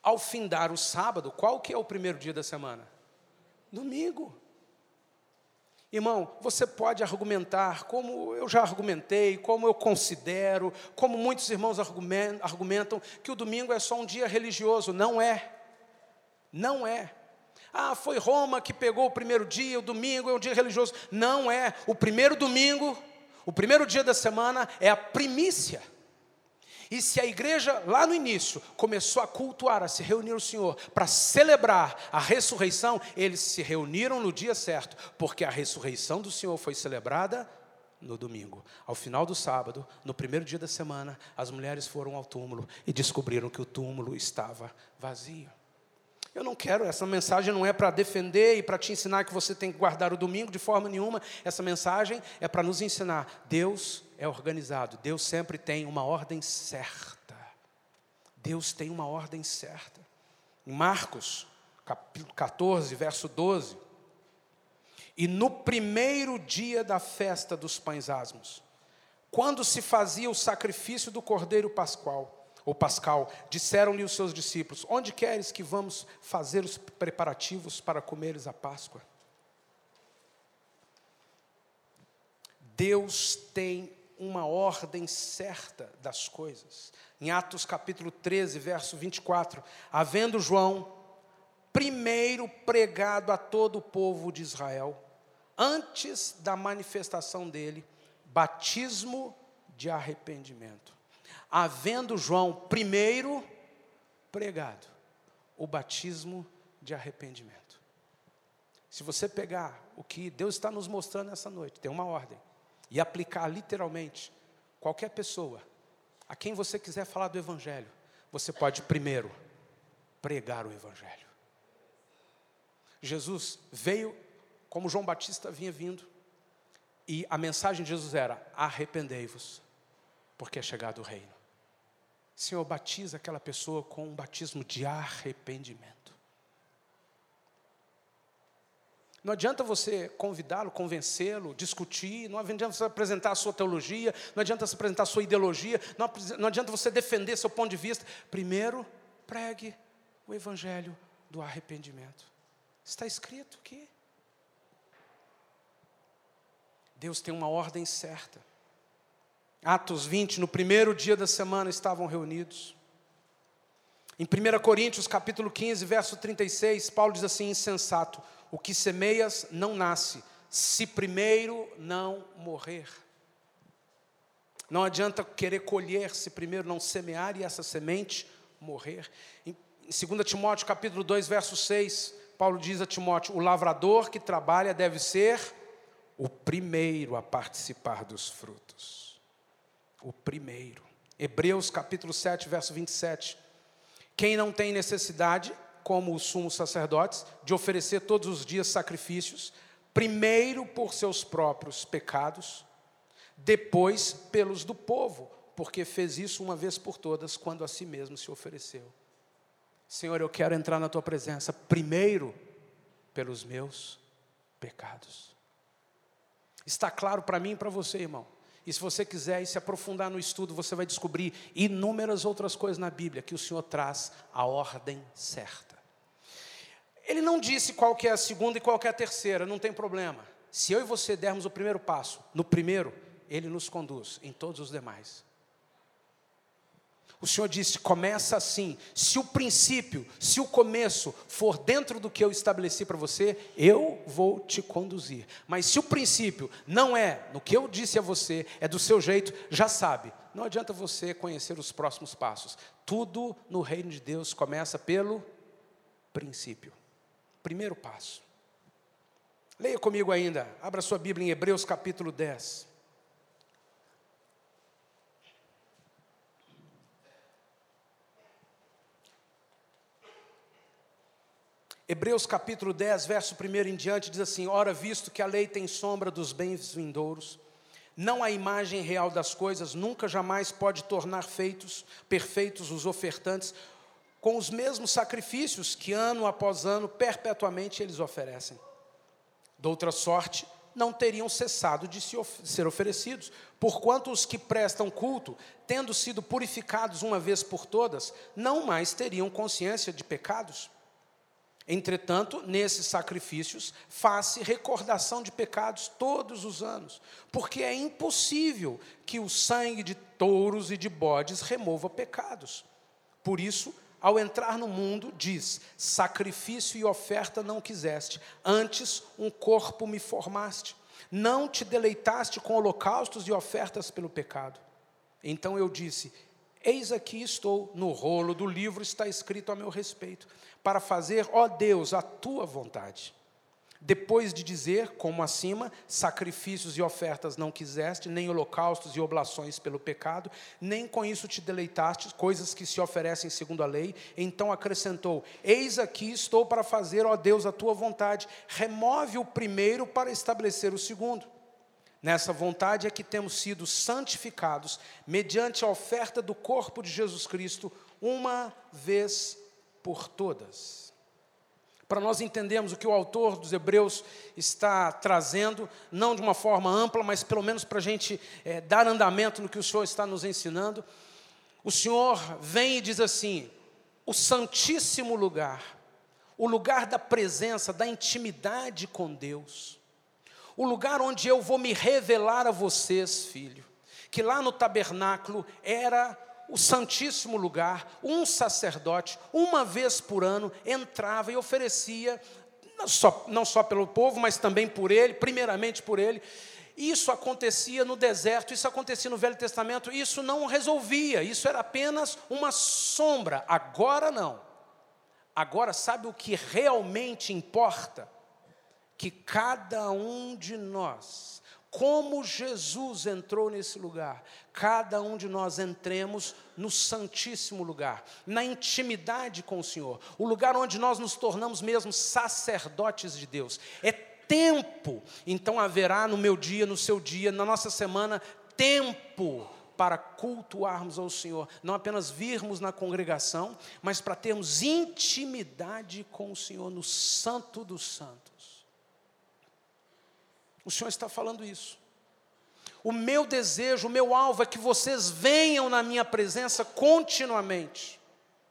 ao findar o sábado, qual que é o primeiro dia da semana? Domingo. Irmão, você pode argumentar, como eu já argumentei, como eu considero, como muitos irmãos argumentam, que o domingo é só um dia religioso. Não é. Não é. Ah, foi Roma que pegou o primeiro dia, o domingo é um dia religioso. Não é. O primeiro domingo, o primeiro dia da semana é a primícia. E se a igreja, lá no início, começou a cultuar, a se reunir ao Senhor, para celebrar a ressurreição, eles se reuniram no dia certo, porque a ressurreição do Senhor foi celebrada no domingo. Ao final do sábado, no primeiro dia da semana, as mulheres foram ao túmulo e descobriram que o túmulo estava vazio. Eu não quero, essa mensagem não é para defender e para te ensinar que você tem que guardar o domingo de forma nenhuma. Essa mensagem é para nos ensinar. Deus é organizado, Deus sempre tem uma ordem certa. Deus tem uma ordem certa. Em Marcos, capítulo quatorze, verso doze. E no primeiro dia da festa dos pães asmos, quando se fazia o sacrifício do cordeiro pascual, ou pascal, disseram-lhe os seus discípulos: onde queres que vamos fazer os preparativos para comeres a Páscoa? Deus tem uma ordem certa das coisas. Em Atos capítulo treze, verso vinte e quatro, havendo João primeiro pregado a todo o povo de Israel, antes da manifestação dele, batismo de arrependimento. Havendo João primeiro pregado o batismo de arrependimento. Se você pegar o que Deus está nos mostrando nessa noite, tem uma ordem, e aplicar literalmente, qualquer pessoa a quem você quiser falar do Evangelho, você pode primeiro pregar o Evangelho. Jesus veio como João Batista vinha vindo, e a mensagem de Jesus era: arrependei-vos, porque é chegado o reino. Senhor, batiza aquela pessoa com um batismo de arrependimento. Não adianta você convidá-lo, convencê-lo, discutir, não adianta você apresentar a sua teologia, não adianta você apresentar a sua ideologia, não, não adianta você defender seu ponto de vista. Primeiro, pregue o evangelho do arrependimento. Está escrito aqui. Deus tem uma ordem certa. Atos vinte, no primeiro dia da semana estavam reunidos. Em primeira Coríntios, capítulo quinze, verso trinta e seis, Paulo diz assim: insensato, o que semeias não nasce, se primeiro não morrer. Não adianta querer colher se primeiro não semear e essa semente morrer. Em segunda Timóteo, capítulo dois, verso seis, Paulo diz a Timóteo: o lavrador que trabalha deve ser o primeiro a participar dos frutos. O primeiro. Hebreus capítulo sete, verso vinte e sete. Quem não tem necessidade, como os sumos sacerdotes, de oferecer todos os dias sacrifícios, primeiro por seus próprios pecados, depois pelos do povo, porque fez isso uma vez por todas, quando a si mesmo se ofereceu. Senhor, eu quero entrar na tua presença, primeiro pelos meus pecados. Está claro para mim e para você, irmão? E se você quiser se aprofundar no estudo, você vai descobrir inúmeras outras coisas na Bíblia que o Senhor traz a ordem certa. Ele não disse qual que é a segunda e qual que é a terceira, não tem problema. Se eu e você dermos o primeiro passo, no primeiro, Ele nos conduz em todos os demais. O Senhor disse: começa assim. Se o princípio, se o começo for dentro do que eu estabeleci para você, eu vou te conduzir. Mas se o princípio não é no que eu disse a você, é do seu jeito, já sabe. Não adianta você conhecer os próximos passos. Tudo no reino de Deus começa pelo princípio. Primeiro passo. Leia comigo ainda. Abra sua Bíblia em Hebreus capítulo dez. Hebreus capítulo dez, verso primeiro em diante, diz assim: ora, visto que a lei tem sombra dos bens vindouros, não a imagem real das coisas, nunca jamais pode tornar feitos, perfeitos os ofertantes, com os mesmos sacrifícios que ano após ano, perpetuamente eles oferecem. De outra sorte, não teriam cessado de se of- ser oferecidos, porquanto os que prestam culto, tendo sido purificados uma vez por todas, não mais teriam consciência de pecados. Entretanto, nesses sacrifícios, faz-se recordação de pecados todos os anos, porque é impossível que o sangue de touros e de bodes remova pecados. Por isso, ao entrar no mundo, diz: sacrifício e oferta não quiseste, antes um corpo me formaste. Não te deleitaste com holocaustos e ofertas pelo pecado. Então eu disse: eis aqui estou, no rolo do livro está escrito a meu respeito, para fazer, ó Deus, a tua vontade. Depois de dizer, como acima, sacrifícios e ofertas não quiseste, nem holocaustos e oblações pelo pecado, nem com isso te deleitaste, coisas que se oferecem segundo a lei, então acrescentou: eis aqui estou para fazer, ó Deus, a tua vontade. Remove o primeiro para estabelecer o segundo. Nessa vontade é que temos sido santificados, mediante a oferta do corpo de Jesus Cristo, uma vez por todas. Para nós entendermos o que o autor dos Hebreus está trazendo, não de uma forma ampla, mas pelo menos para a gente é, dar andamento no que o Senhor está nos ensinando, o Senhor vem e diz assim: o santíssimo lugar, o lugar da presença, da intimidade com Deus, o lugar onde eu vou me revelar a vocês, filho, que lá no tabernáculo era o santíssimo lugar, um sacerdote, uma vez por ano, entrava e oferecia, não só, não só pelo povo, mas também por ele, primeiramente por ele. Isso acontecia no deserto, isso acontecia no Velho Testamento, isso não resolvia, isso era apenas uma sombra. Agora não. Agora, sabe o que realmente importa? Que cada um de nós, como Jesus entrou nesse lugar, cada um de nós entremos no santíssimo lugar, na intimidade com o Senhor, o lugar onde nós nos tornamos mesmo sacerdotes de Deus. É tempo, então haverá no meu dia, no seu dia, na nossa semana, tempo para cultuarmos ao Senhor, não apenas virmos na congregação, mas para termos intimidade com o Senhor no Santo dos Santos. O Senhor está falando isso. O meu desejo, o meu alvo é que vocês venham na minha presença continuamente.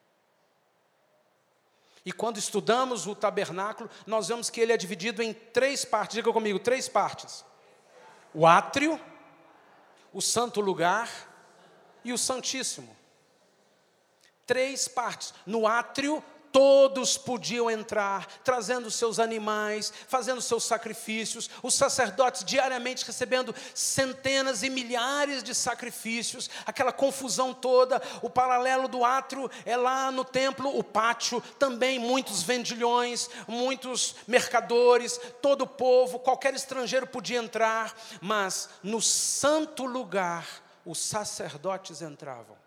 E quando estudamos o tabernáculo, nós vemos que ele é dividido em três partes. Diga comigo, três partes. O átrio, o santo lugar e o santíssimo. Três partes. No átrio, todos podiam entrar, trazendo seus animais, fazendo seus sacrifícios, os sacerdotes diariamente recebendo centenas e milhares de sacrifícios, aquela confusão toda. O paralelo do átrio é lá no templo, o pátio, também muitos vendilhões, muitos mercadores, todo o povo, qualquer estrangeiro podia entrar, mas no santo lugar, os sacerdotes entravam.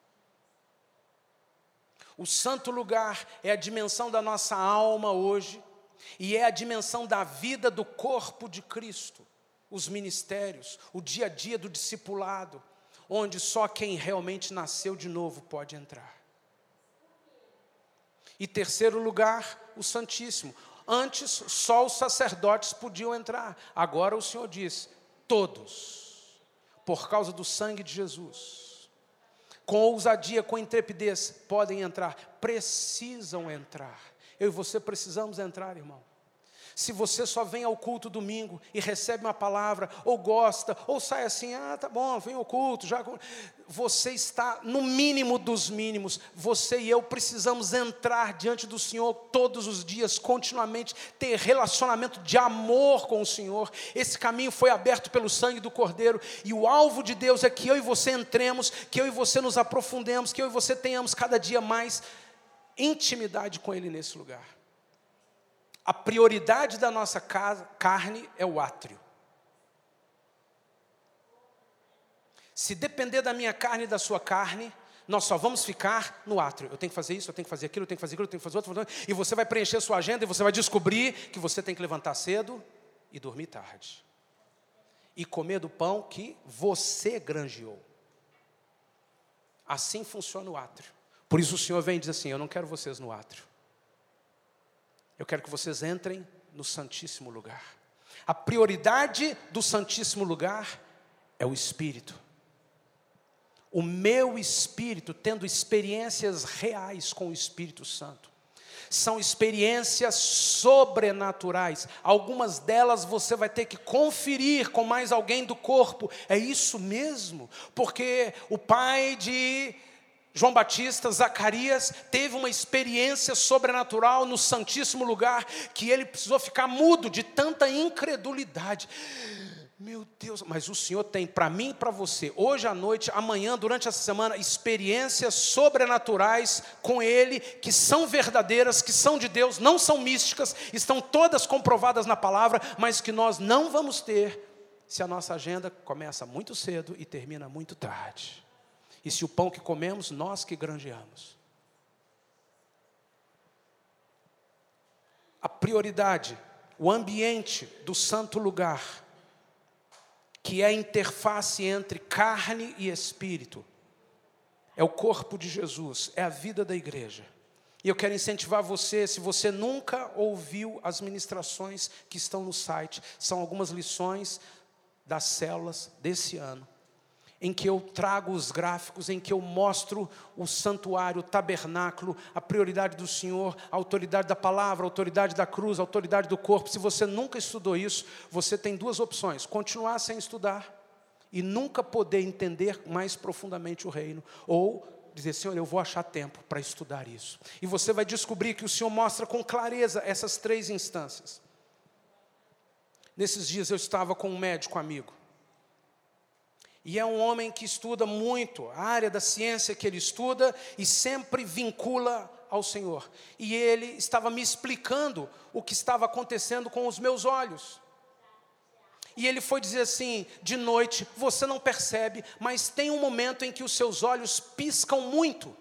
O santo lugar é a dimensão da nossa alma hoje, e é a dimensão da vida do corpo de Cristo, os ministérios, o dia a dia do discipulado, onde só quem realmente nasceu de novo pode entrar. E terceiro lugar, o Santíssimo. Antes, só os sacerdotes podiam entrar. Agora o Senhor diz: todos, por causa do sangue de Jesus, com ousadia, com intrepidez, podem entrar, precisam entrar. Eu e você precisamos entrar, irmão. Se você só vem ao culto domingo e recebe uma palavra, ou gosta, ou sai assim, ah, tá bom, vem ao culto, já. Você está no mínimo dos mínimos. Você e eu precisamos entrar diante do Senhor todos os dias, continuamente, ter relacionamento de amor com o Senhor. Esse caminho foi aberto pelo sangue do Cordeiro, e o alvo de Deus é que eu e você entremos, que eu e você nos aprofundemos, que eu e você tenhamos cada dia mais intimidade com Ele nesse lugar. A prioridade da nossa casa, carne é o átrio. Se depender da minha carne e da sua carne, nós só vamos ficar no átrio. Eu tenho que fazer isso, eu tenho que fazer aquilo, eu tenho que fazer aquilo, eu tenho que fazer outro. E você vai preencher sua agenda e você vai descobrir que você tem que levantar cedo e dormir tarde. E comer do pão que você granjeou. Assim funciona o átrio. Por isso o Senhor vem e diz assim: eu não quero vocês no átrio. Eu quero que vocês entrem no santíssimo lugar. A prioridade do Santíssimo Lugar é o Espírito. O meu espírito tendo experiências reais com o Espírito Santo. São experiências sobrenaturais. Algumas delas você vai ter que conferir com mais alguém do corpo. É isso mesmo? Porque o pai de João Batista, Zacarias, teve uma experiência sobrenatural no Santíssimo Lugar, que ele precisou ficar mudo de tanta incredulidade. Meu Deus, mas o Senhor tem para mim e para você, hoje à noite, amanhã, durante essa semana, experiências sobrenaturais com Ele, que são verdadeiras, que são de Deus, não são místicas, estão todas comprovadas na palavra, mas que nós não vamos ter, se a nossa agenda começa muito cedo e termina muito tarde. E se o pão que comemos, nós que granjeamos. A prioridade, o ambiente do santo lugar, que é a interface entre carne e espírito, é o corpo de Jesus, é a vida da igreja. E eu quero incentivar você, se você nunca ouviu as ministrações que estão no site, são algumas lições das células desse ano, em que eu trago os gráficos, em que eu mostro o santuário, o tabernáculo, a prioridade do Senhor, a autoridade da palavra, a autoridade da cruz, a autoridade do corpo. Se você nunca estudou isso, você tem duas opções: continuar sem estudar e nunca poder entender mais profundamente o reino, ou dizer, Senhor, eu vou achar tempo para estudar isso. E você vai descobrir que o Senhor mostra com clareza essas três instâncias. Nesses dias eu estava com um médico amigo, e é um homem que estuda muito, a área da ciência que ele estuda, e sempre vincula ao Senhor. E ele estava me explicando o que estava acontecendo com os meus olhos. E ele foi dizer assim, de noite, você não percebe, mas tem um momento em que os seus olhos piscam muito.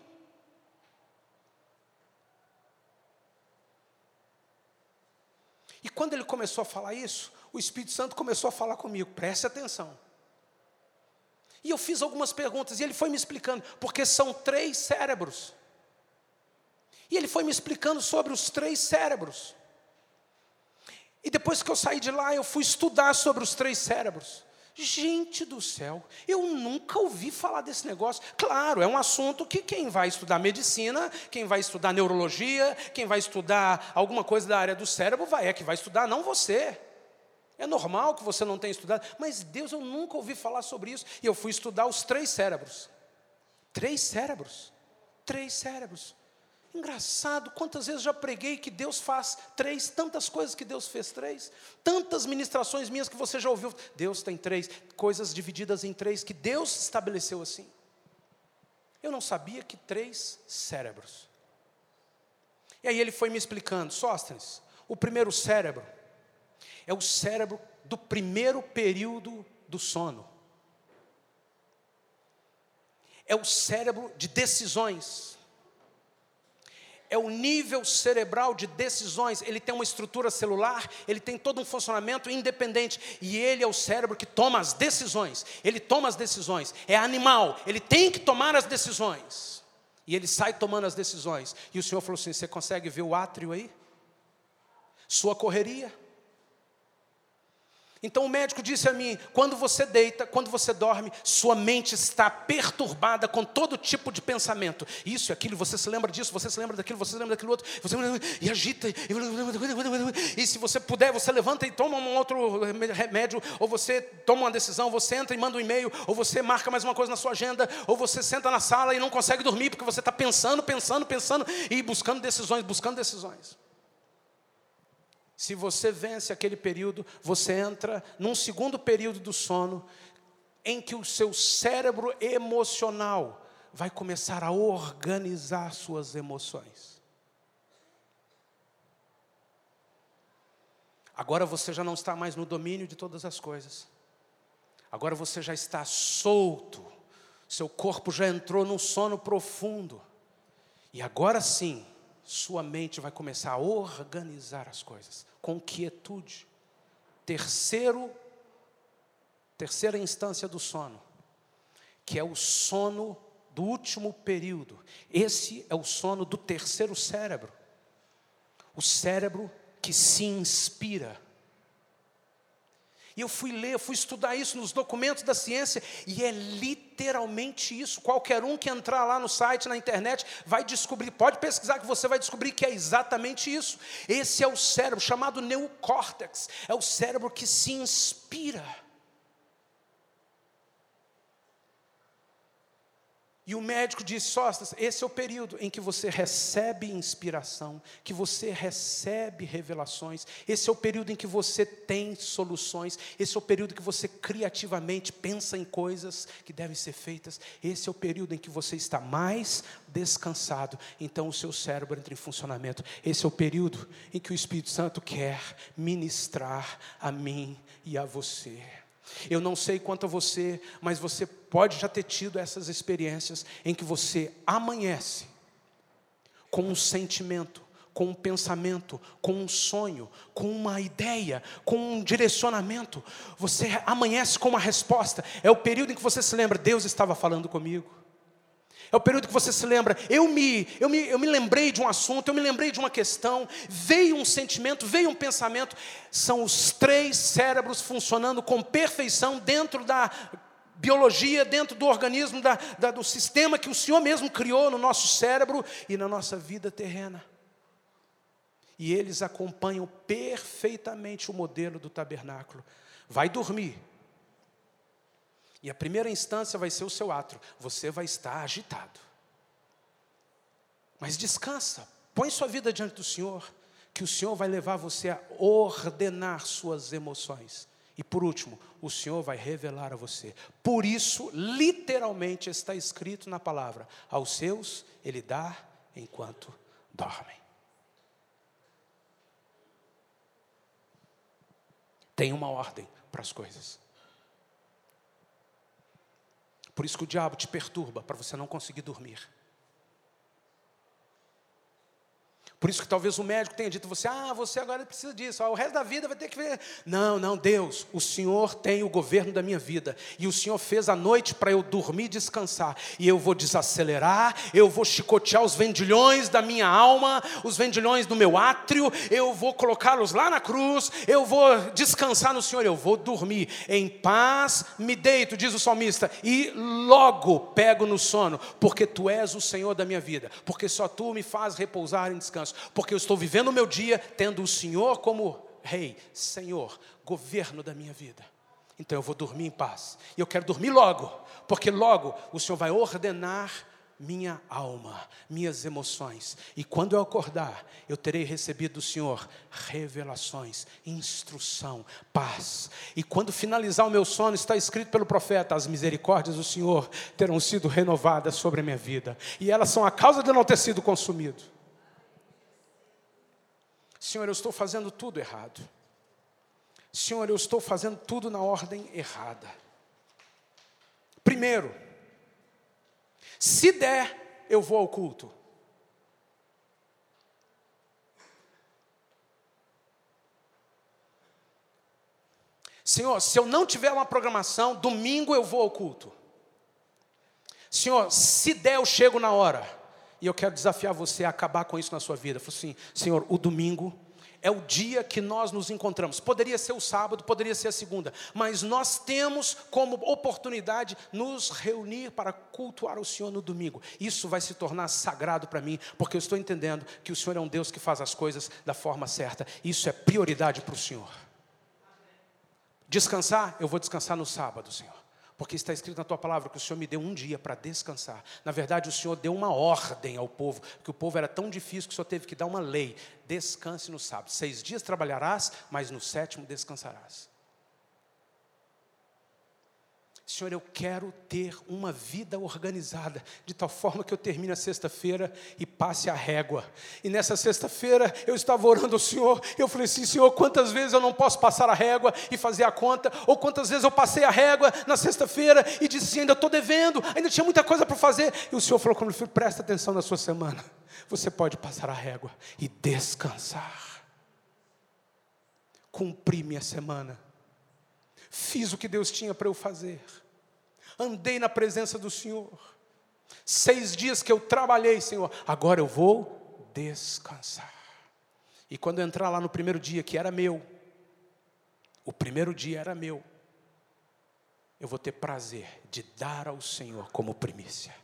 E quando ele começou a falar isso, o Espírito Santo começou a falar comigo, preste atenção. E eu fiz algumas perguntas, e ele foi me explicando, porque são três cérebros. E ele foi me explicando sobre os três cérebros. E depois que eu saí de lá, eu fui estudar sobre os três cérebros. Gente do céu, eu nunca ouvi falar desse negócio. Claro, é um assunto que quem vai estudar medicina, quem vai estudar neurologia, quem vai estudar alguma coisa da área do cérebro, vai, é que vai estudar, não você. É normal que você não tenha estudado, mas Deus, eu nunca ouvi falar sobre isso. E eu fui estudar os três cérebros. Três cérebros. Três cérebros. Engraçado, quantas vezes já preguei que Deus faz três, tantas coisas que Deus fez três, tantas ministrações minhas que você já ouviu. Deus tem três, coisas divididas em três, que Deus estabeleceu assim. Eu não sabia que três cérebros. E aí ele foi me explicando, Sóstenes, o primeiro cérebro é o cérebro do primeiro período do sono. É o cérebro de decisões. É o nível cerebral de decisões. Ele tem uma estrutura celular, ele tem todo um funcionamento independente. E ele é o cérebro que toma as decisões. Ele toma as decisões. É animal, ele tem que tomar as decisões. E ele sai tomando as decisões. E o Senhor falou assim, você consegue ver o átrio aí? Sua correria? Então o médico disse a mim, quando você deita, quando você dorme, sua mente está perturbada com todo tipo de pensamento. Isso e aquilo, você se lembra disso, você se lembra daquilo, você se lembra daquilo outro, você e agita, e se você puder, você levanta e toma um outro remédio, ou você toma uma decisão, você entra e manda um e-mail, ou você marca mais uma coisa na sua agenda, ou você senta na sala e não consegue dormir, porque você está pensando, pensando, pensando, e buscando decisões, buscando decisões. Se você vence aquele período, você entra num segundo período do sono, em que o seu cérebro emocional vai começar a organizar suas emoções. Agora você já não está mais no domínio de todas as coisas. Agora você já está solto. Seu corpo já entrou num sono profundo. E agora sim, sua mente vai começar a organizar as coisas com quietude. Terceiro, terceira instância do sono, que é o sono do último período. Esse é o sono do terceiro cérebro. O cérebro que se inspira. E eu fui ler, eu fui estudar isso nos documentos da ciência, e é literalmente isso. Qualquer um que entrar lá no site, na internet, vai descobrir, pode pesquisar que você vai descobrir que é exatamente isso. Esse é o cérebro, chamado neocórtex, é o cérebro que se inspira. E o médico disse, Sóstenes, esse é o período em que você recebe inspiração, que você recebe revelações, esse é o período em que você tem soluções, esse é o período que você criativamente pensa em coisas que devem ser feitas, esse é o período em que você está mais descansado, então o seu cérebro entra em funcionamento, esse é o período em que o Espírito Santo quer ministrar a mim e a você. Eu não sei quanto a você, mas você pode já ter tido essas experiências em que você amanhece com um sentimento, com um pensamento, com um sonho, com uma ideia, com um direcionamento. Você amanhece com uma resposta. É o período em que você se lembra, Deus estava falando comigo. É o período que você se lembra, eu me, eu, me, eu me lembrei de um assunto, eu me lembrei de uma questão, veio um sentimento, veio um pensamento. São os três cérebros funcionando com perfeição dentro da biologia, dentro do organismo, da, da, do sistema que o Senhor mesmo criou no nosso cérebro e na nossa vida terrena. E eles acompanham perfeitamente o modelo do tabernáculo. Vai dormir. E a primeira instância vai ser o seu átrio. Você vai estar agitado. Mas descansa. Põe sua vida diante do Senhor. Que o Senhor vai levar você a ordenar suas emoções. E por último, o Senhor vai revelar a você. Por isso, literalmente está escrito na palavra. Aos seus Ele dá enquanto dormem. Tem uma ordem para as coisas. Por isso que o diabo te perturba, para você não conseguir dormir. Por isso que talvez o médico tenha dito a você, ah, você agora precisa disso, o resto da vida vai ter que ver. Não, não, Deus, o Senhor tem o governo da minha vida. E o Senhor fez a noite para eu dormir e descansar. E eu vou desacelerar, eu vou chicotear os vendilhões da minha alma, os vendilhões do meu átrio, eu vou colocá-los lá na cruz, eu vou descansar no Senhor, eu vou dormir. Em paz me deito, diz o salmista, e logo pego no sono, porque Tu és o Senhor da minha vida, porque só Tu me faz repousar em descanso. Porque eu estou vivendo o meu dia tendo o Senhor como Rei, Senhor, governo da minha vida. Então eu vou dormir em paz. E eu quero dormir logo, porque logo o Senhor vai ordenar minha alma, minhas emoções. E quando eu acordar, eu terei recebido do Senhor revelações, instrução, paz. E quando finalizar o meu sono, está escrito pelo profeta, as misericórdias do Senhor terão sido renovadas sobre a minha vida. E elas são a causa de eu não ter sido consumido. Senhor, eu estou fazendo tudo errado. Senhor, eu estou fazendo tudo na ordem errada. Primeiro, se der, eu vou ao culto. Senhor, se eu não tiver uma programação, domingo eu vou ao culto. Senhor, se der, eu chego na hora. E eu quero desafiar você a acabar com isso na sua vida. Falo assim, Senhor, o domingo é o dia que nós nos encontramos. Poderia ser o sábado, poderia ser a segunda. Mas nós temos como oportunidade nos reunir para cultuar o Senhor no domingo. Isso vai se tornar sagrado para mim, porque eu estou entendendo que o Senhor é um Deus que faz as coisas da forma certa. Isso é prioridade para o Senhor. Descansar, eu vou descansar no sábado, Senhor. Porque está escrito na Tua palavra que o Senhor me deu um dia para descansar. Na verdade, o Senhor deu uma ordem ao povo, que o povo era tão difícil que o Senhor teve que dar uma lei. Descanse no sábado. Seis dias trabalharás, mas no sétimo descansarás. Senhor, eu quero ter uma vida organizada, de tal forma que eu termine a sexta-feira e passe a régua. E nessa sexta-feira eu estava orando ao Senhor, eu falei assim, Senhor, quantas vezes eu não posso passar a régua e fazer a conta, ou quantas vezes eu passei a régua na sexta-feira e disse assim, ainda estou devendo, ainda tinha muita coisa para fazer. E o Senhor falou comigo, filho, presta atenção na sua semana, você pode passar a régua e descansar. Cumpri minha semana, fiz o que Deus tinha para eu fazer. Andei na presença do Senhor. Seis dias que eu trabalhei, Senhor. Agora eu vou descansar. E quando eu entrar lá no primeiro dia, que era meu, O primeiro dia era meu. Eu vou ter prazer de dar ao Senhor como primícia.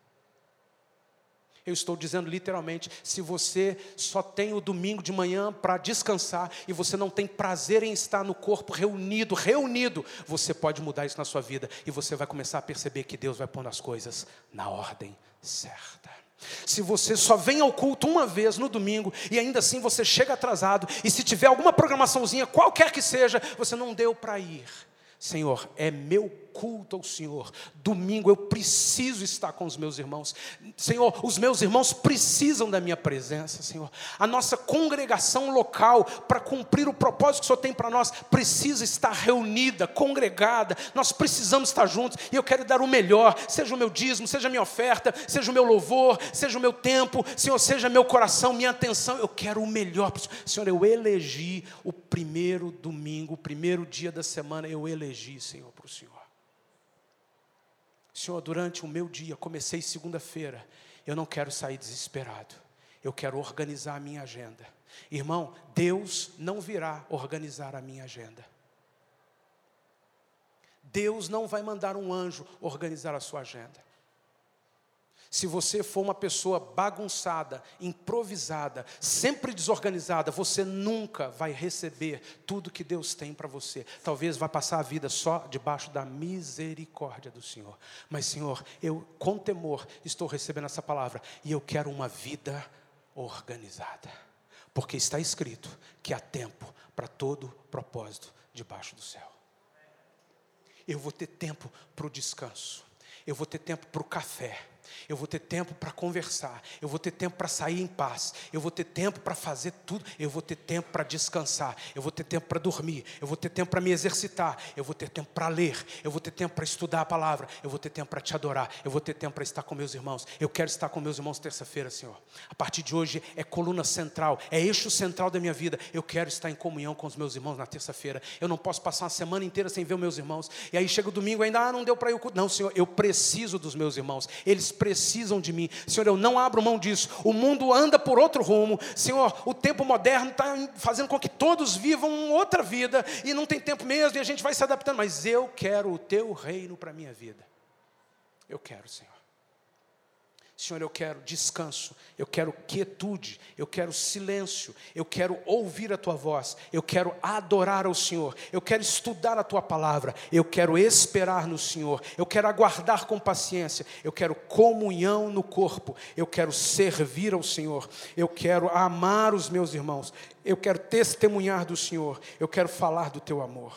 Eu estou dizendo literalmente, se você só tem o domingo de manhã para descansar e você não tem prazer em estar no corpo reunido, reunido, você pode mudar isso na sua vida e você vai começar a perceber que Deus vai pondo as coisas na ordem certa. Se você só vem ao culto uma vez no domingo e ainda assim você chega atrasado e se tiver alguma programaçãozinha, qualquer que seja, você não deu para ir. Senhor, é meu culto ao Senhor. Domingo eu preciso estar com os meus irmãos. Senhor, os meus irmãos precisam da minha presença, Senhor. A nossa congregação local, para cumprir o propósito que o Senhor tem para nós, precisa estar reunida, congregada. Nós precisamos estar juntos. E eu quero dar o melhor, seja o meu dízimo, seja a minha oferta, seja o meu louvor, seja o meu tempo, Senhor, seja meu coração, minha atenção. Eu quero o melhor. Senhor, eu elegi o primeiro domingo, o primeiro dia da semana, eu elegi, Senhor, para o Senhor. Senhor, durante o meu dia, comecei segunda-feira, eu não quero sair desesperado, eu quero organizar a minha agenda. Irmão, Deus não virá organizar a minha agenda. Deus não vai mandar um anjo organizar a sua agenda. Se você for uma pessoa bagunçada, improvisada, sempre desorganizada, você nunca vai receber tudo que Deus tem para você. Talvez vá passar a vida só debaixo da misericórdia do Senhor. Mas, Senhor, eu com temor estou recebendo essa palavra e eu quero uma vida organizada. Porque está escrito que há tempo para todo propósito debaixo do céu. Eu vou ter tempo para o descanso. Eu vou ter tempo para o café. Eu vou ter tempo para conversar, eu vou ter tempo para sair em paz, eu vou ter tempo para fazer tudo, eu vou ter tempo para descansar, eu vou ter tempo para dormir, eu vou ter tempo para me exercitar, eu vou ter tempo para ler, eu vou ter tempo para estudar a palavra, eu vou ter tempo para te adorar, eu vou ter tempo para estar com meus irmãos. Eu quero estar com meus irmãos terça-feira, Senhor. A partir de hoje é coluna central, é eixo central da minha vida. Eu quero estar em comunhão com os meus irmãos na terça-feira. Eu não posso passar uma semana inteira sem ver os meus irmãos, e aí chega o domingo ainda, ah, não deu para ir o culto. Não, Senhor, eu preciso dos meus irmãos, eles precisam de mim. Senhor, eu não abro mão disso. O mundo anda por outro rumo. Senhor, o tempo moderno está fazendo com que todos vivam outra vida e não tem tempo mesmo e a gente vai se adaptando. Mas eu quero o teu reino para a minha vida. Eu quero, Senhor. Senhor, eu quero descanso, eu quero quietude, eu quero silêncio, eu quero ouvir a tua voz, eu quero adorar ao Senhor, eu quero estudar a tua palavra, eu quero esperar no Senhor, eu quero aguardar com paciência, eu quero comunhão no corpo, eu quero servir ao Senhor, eu quero amar os meus irmãos, eu quero testemunhar do Senhor, eu quero falar do teu amor.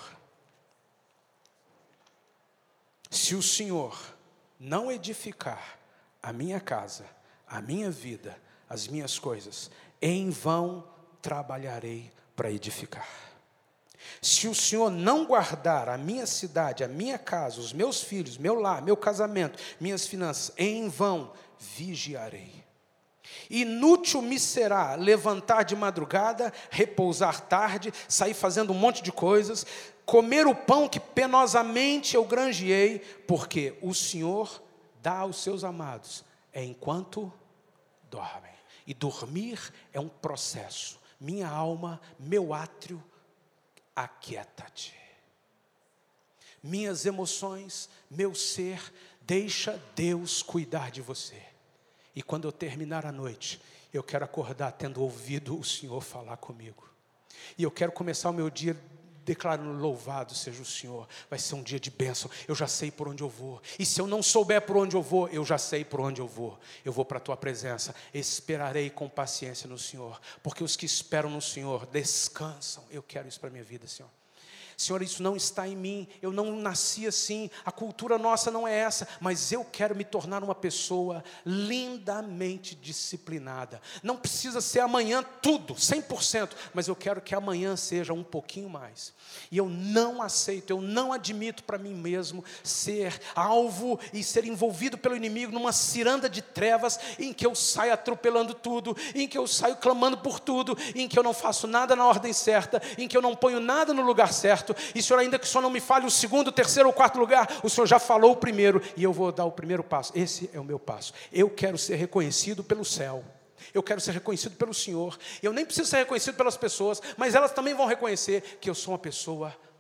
Se o Senhor não edificar a minha casa, a minha vida, as minhas coisas, em vão trabalharei para edificar. Se o Senhor não guardar a minha cidade, a minha casa, os meus filhos, meu lar, meu casamento, minhas finanças, em vão vigiarei. Inútil me será levantar de madrugada, repousar tarde, sair fazendo um monte de coisas, comer o pão que penosamente eu granjeei, porque o Senhor dá aos seus amados é enquanto dormem. E dormir é um processo. Minha alma, meu átrio, aquieta-te. Minhas emoções, meu ser, deixa Deus cuidar de você. E quando eu terminar a noite, eu quero acordar tendo ouvido o Senhor falar comigo. E eu quero começar o meu dia declarando: louvado seja o Senhor. Vai ser um dia de bênção. Eu já sei por onde eu vou. E se eu não souber por onde eu vou, eu já sei por onde eu vou. Eu vou para a tua presença. Esperarei com paciência no Senhor. Porque os que esperam no Senhor descansam. Eu quero isso para a minha vida, Senhor. Senhor, isso não está em mim, eu não nasci assim, a cultura nossa não é essa, mas eu quero me tornar uma pessoa lindamente disciplinada. Não precisa ser amanhã tudo, cem por cento, mas eu quero que amanhã seja um pouquinho mais. E eu não aceito, eu não admito para mim mesmo ser alvo e ser envolvido pelo inimigo numa ciranda de trevas em que eu saio atropelando tudo, em que eu saio clamando por tudo, em que eu não faço nada na ordem certa, em que eu não ponho nada no lugar certo. E Senhor, ainda que o Senhor não me fale o segundo, o terceiro ou o quarto lugar, o Senhor já falou o primeiro e eu vou dar o primeiro passo. Esse é o meu passo. Eu quero ser reconhecido pelo céu. Eu quero ser reconhecido pelo Senhor. Eu nem preciso ser reconhecido pelas pessoas, mas elas também vão reconhecer que eu sou uma pessoa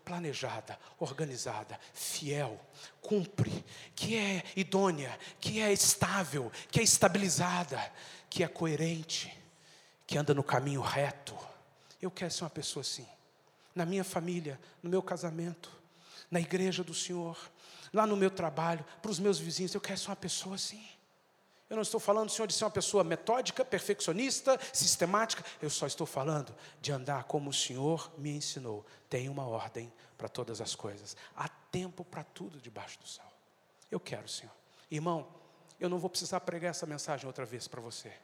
planejada, organizada, fiel, cumpre, que é idônea, que é estável, que é estabilizada, que é coerente, que anda no caminho reto. Eu quero ser uma pessoa assim, na minha família, no meu casamento, na igreja do Senhor, lá no meu trabalho, para os meus vizinhos. Eu quero ser uma pessoa assim. Eu não estou falando, Senhor, de ser uma pessoa metódica, perfeccionista, sistemática. Eu só estou falando de andar como o Senhor me ensinou. Tem uma ordem para todas as coisas. Há tempo para tudo debaixo do céu. Eu quero, Senhor. Irmão, eu não vou precisar pregar essa mensagem outra vez para você.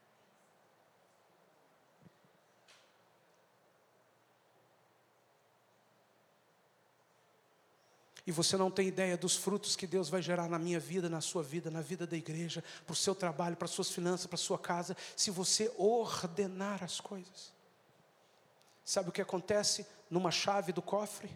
E você não tem ideia dos frutos que Deus vai gerar na minha vida, na sua vida, na vida da igreja, para o seu trabalho, para as suas finanças, para a sua casa, se você ordenar as coisas. Sabe o que acontece numa chave do cofre?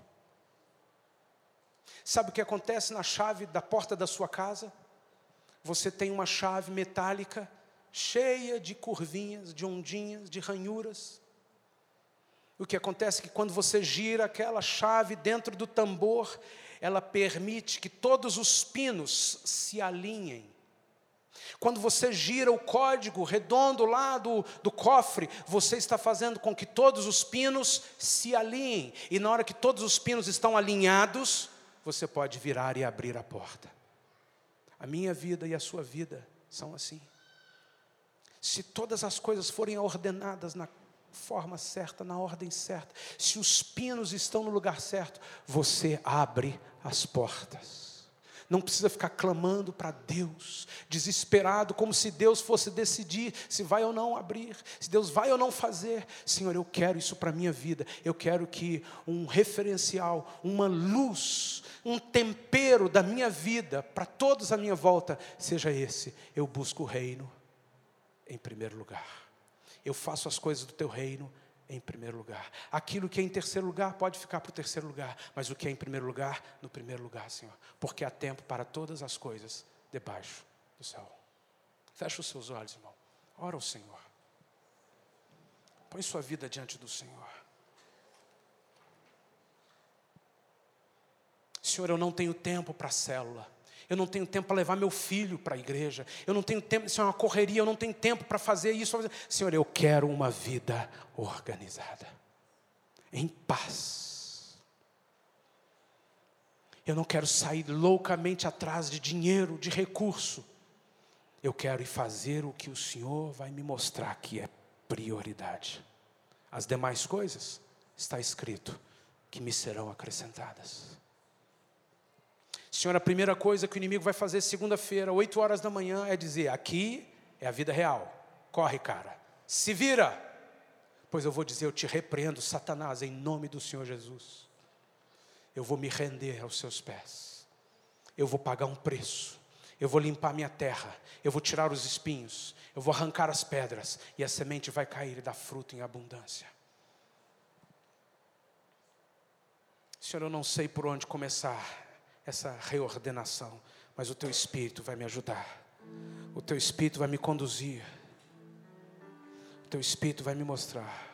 Sabe o que acontece na chave da porta da sua casa? Você tem uma chave metálica, cheia de curvinhas, de ondinhas, de ranhuras. O que acontece é que quando você gira aquela chave dentro do tambor, ela permite que todos os pinos se alinhem. Quando você gira o código redondo lá do, do cofre, você está fazendo com que todos os pinos se alinhem. E na hora que todos os pinos estão alinhados, você pode virar e abrir a porta. A minha vida e a sua vida são assim. Se todas as coisas forem ordenadas na forma certa, na ordem certa, se os pinos estão no lugar certo, você abre as portas. Não precisa ficar clamando para Deus, desesperado, como se Deus fosse decidir se vai ou não abrir, se Deus vai ou não fazer. Senhor, eu quero isso para a minha vida. Eu quero que um referencial, uma luz, um tempero da minha vida, para todos à minha volta, seja esse: eu busco o reino em primeiro lugar. Eu faço as coisas do teu reino em primeiro lugar. Aquilo que é em terceiro lugar pode ficar para o terceiro lugar, mas o que é em primeiro lugar, no primeiro lugar, Senhor. Porque há tempo para todas as coisas debaixo do céu. Fecha os seus olhos, irmão. Ora ao Senhor. Põe sua vida diante do Senhor. Senhor, eu não tenho tempo para a célula. Eu não tenho tempo para levar meu filho para a igreja. Eu não tenho tempo, isso é uma correria, eu não tenho tempo para fazer isso. Senhor, eu quero uma vida organizada, em paz. Eu não quero sair loucamente atrás de dinheiro, de recurso. Eu quero ir fazer o que o Senhor vai me mostrar que é prioridade. As demais coisas, está escrito, que me serão acrescentadas. Senhor, a primeira coisa que o inimigo vai fazer segunda-feira, oito horas da manhã, é dizer: aqui é a vida real. Corre, cara. Se vira. Pois eu vou dizer: eu te repreendo, Satanás, em nome do Senhor Jesus. Eu vou me render aos seus pés. Eu vou pagar um preço. Eu vou limpar minha terra. Eu vou tirar os espinhos. Eu vou arrancar as pedras. E a semente vai cair e dar fruto em abundância. Senhor, eu não sei por onde começar essa reordenação, mas o teu Espírito vai me ajudar. O teu Espírito vai me conduzir. O teu Espírito vai me mostrar.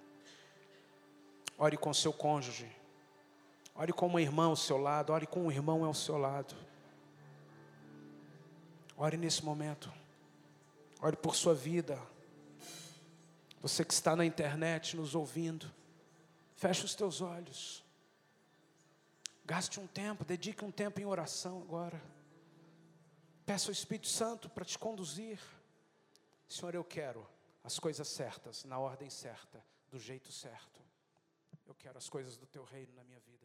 Ore com o seu cônjuge. Ore com uma irmã ao seu lado. Ore com um irmão ao seu lado. Ore nesse momento. Ore por sua vida. Você que está na internet nos ouvindo, feche os teus olhos. Gaste um tempo, dedique um tempo em oração agora. Peça ao Espírito Santo para te conduzir. Senhor, eu quero as coisas certas, na ordem certa, do jeito certo. Eu quero as coisas do teu reino na minha vida.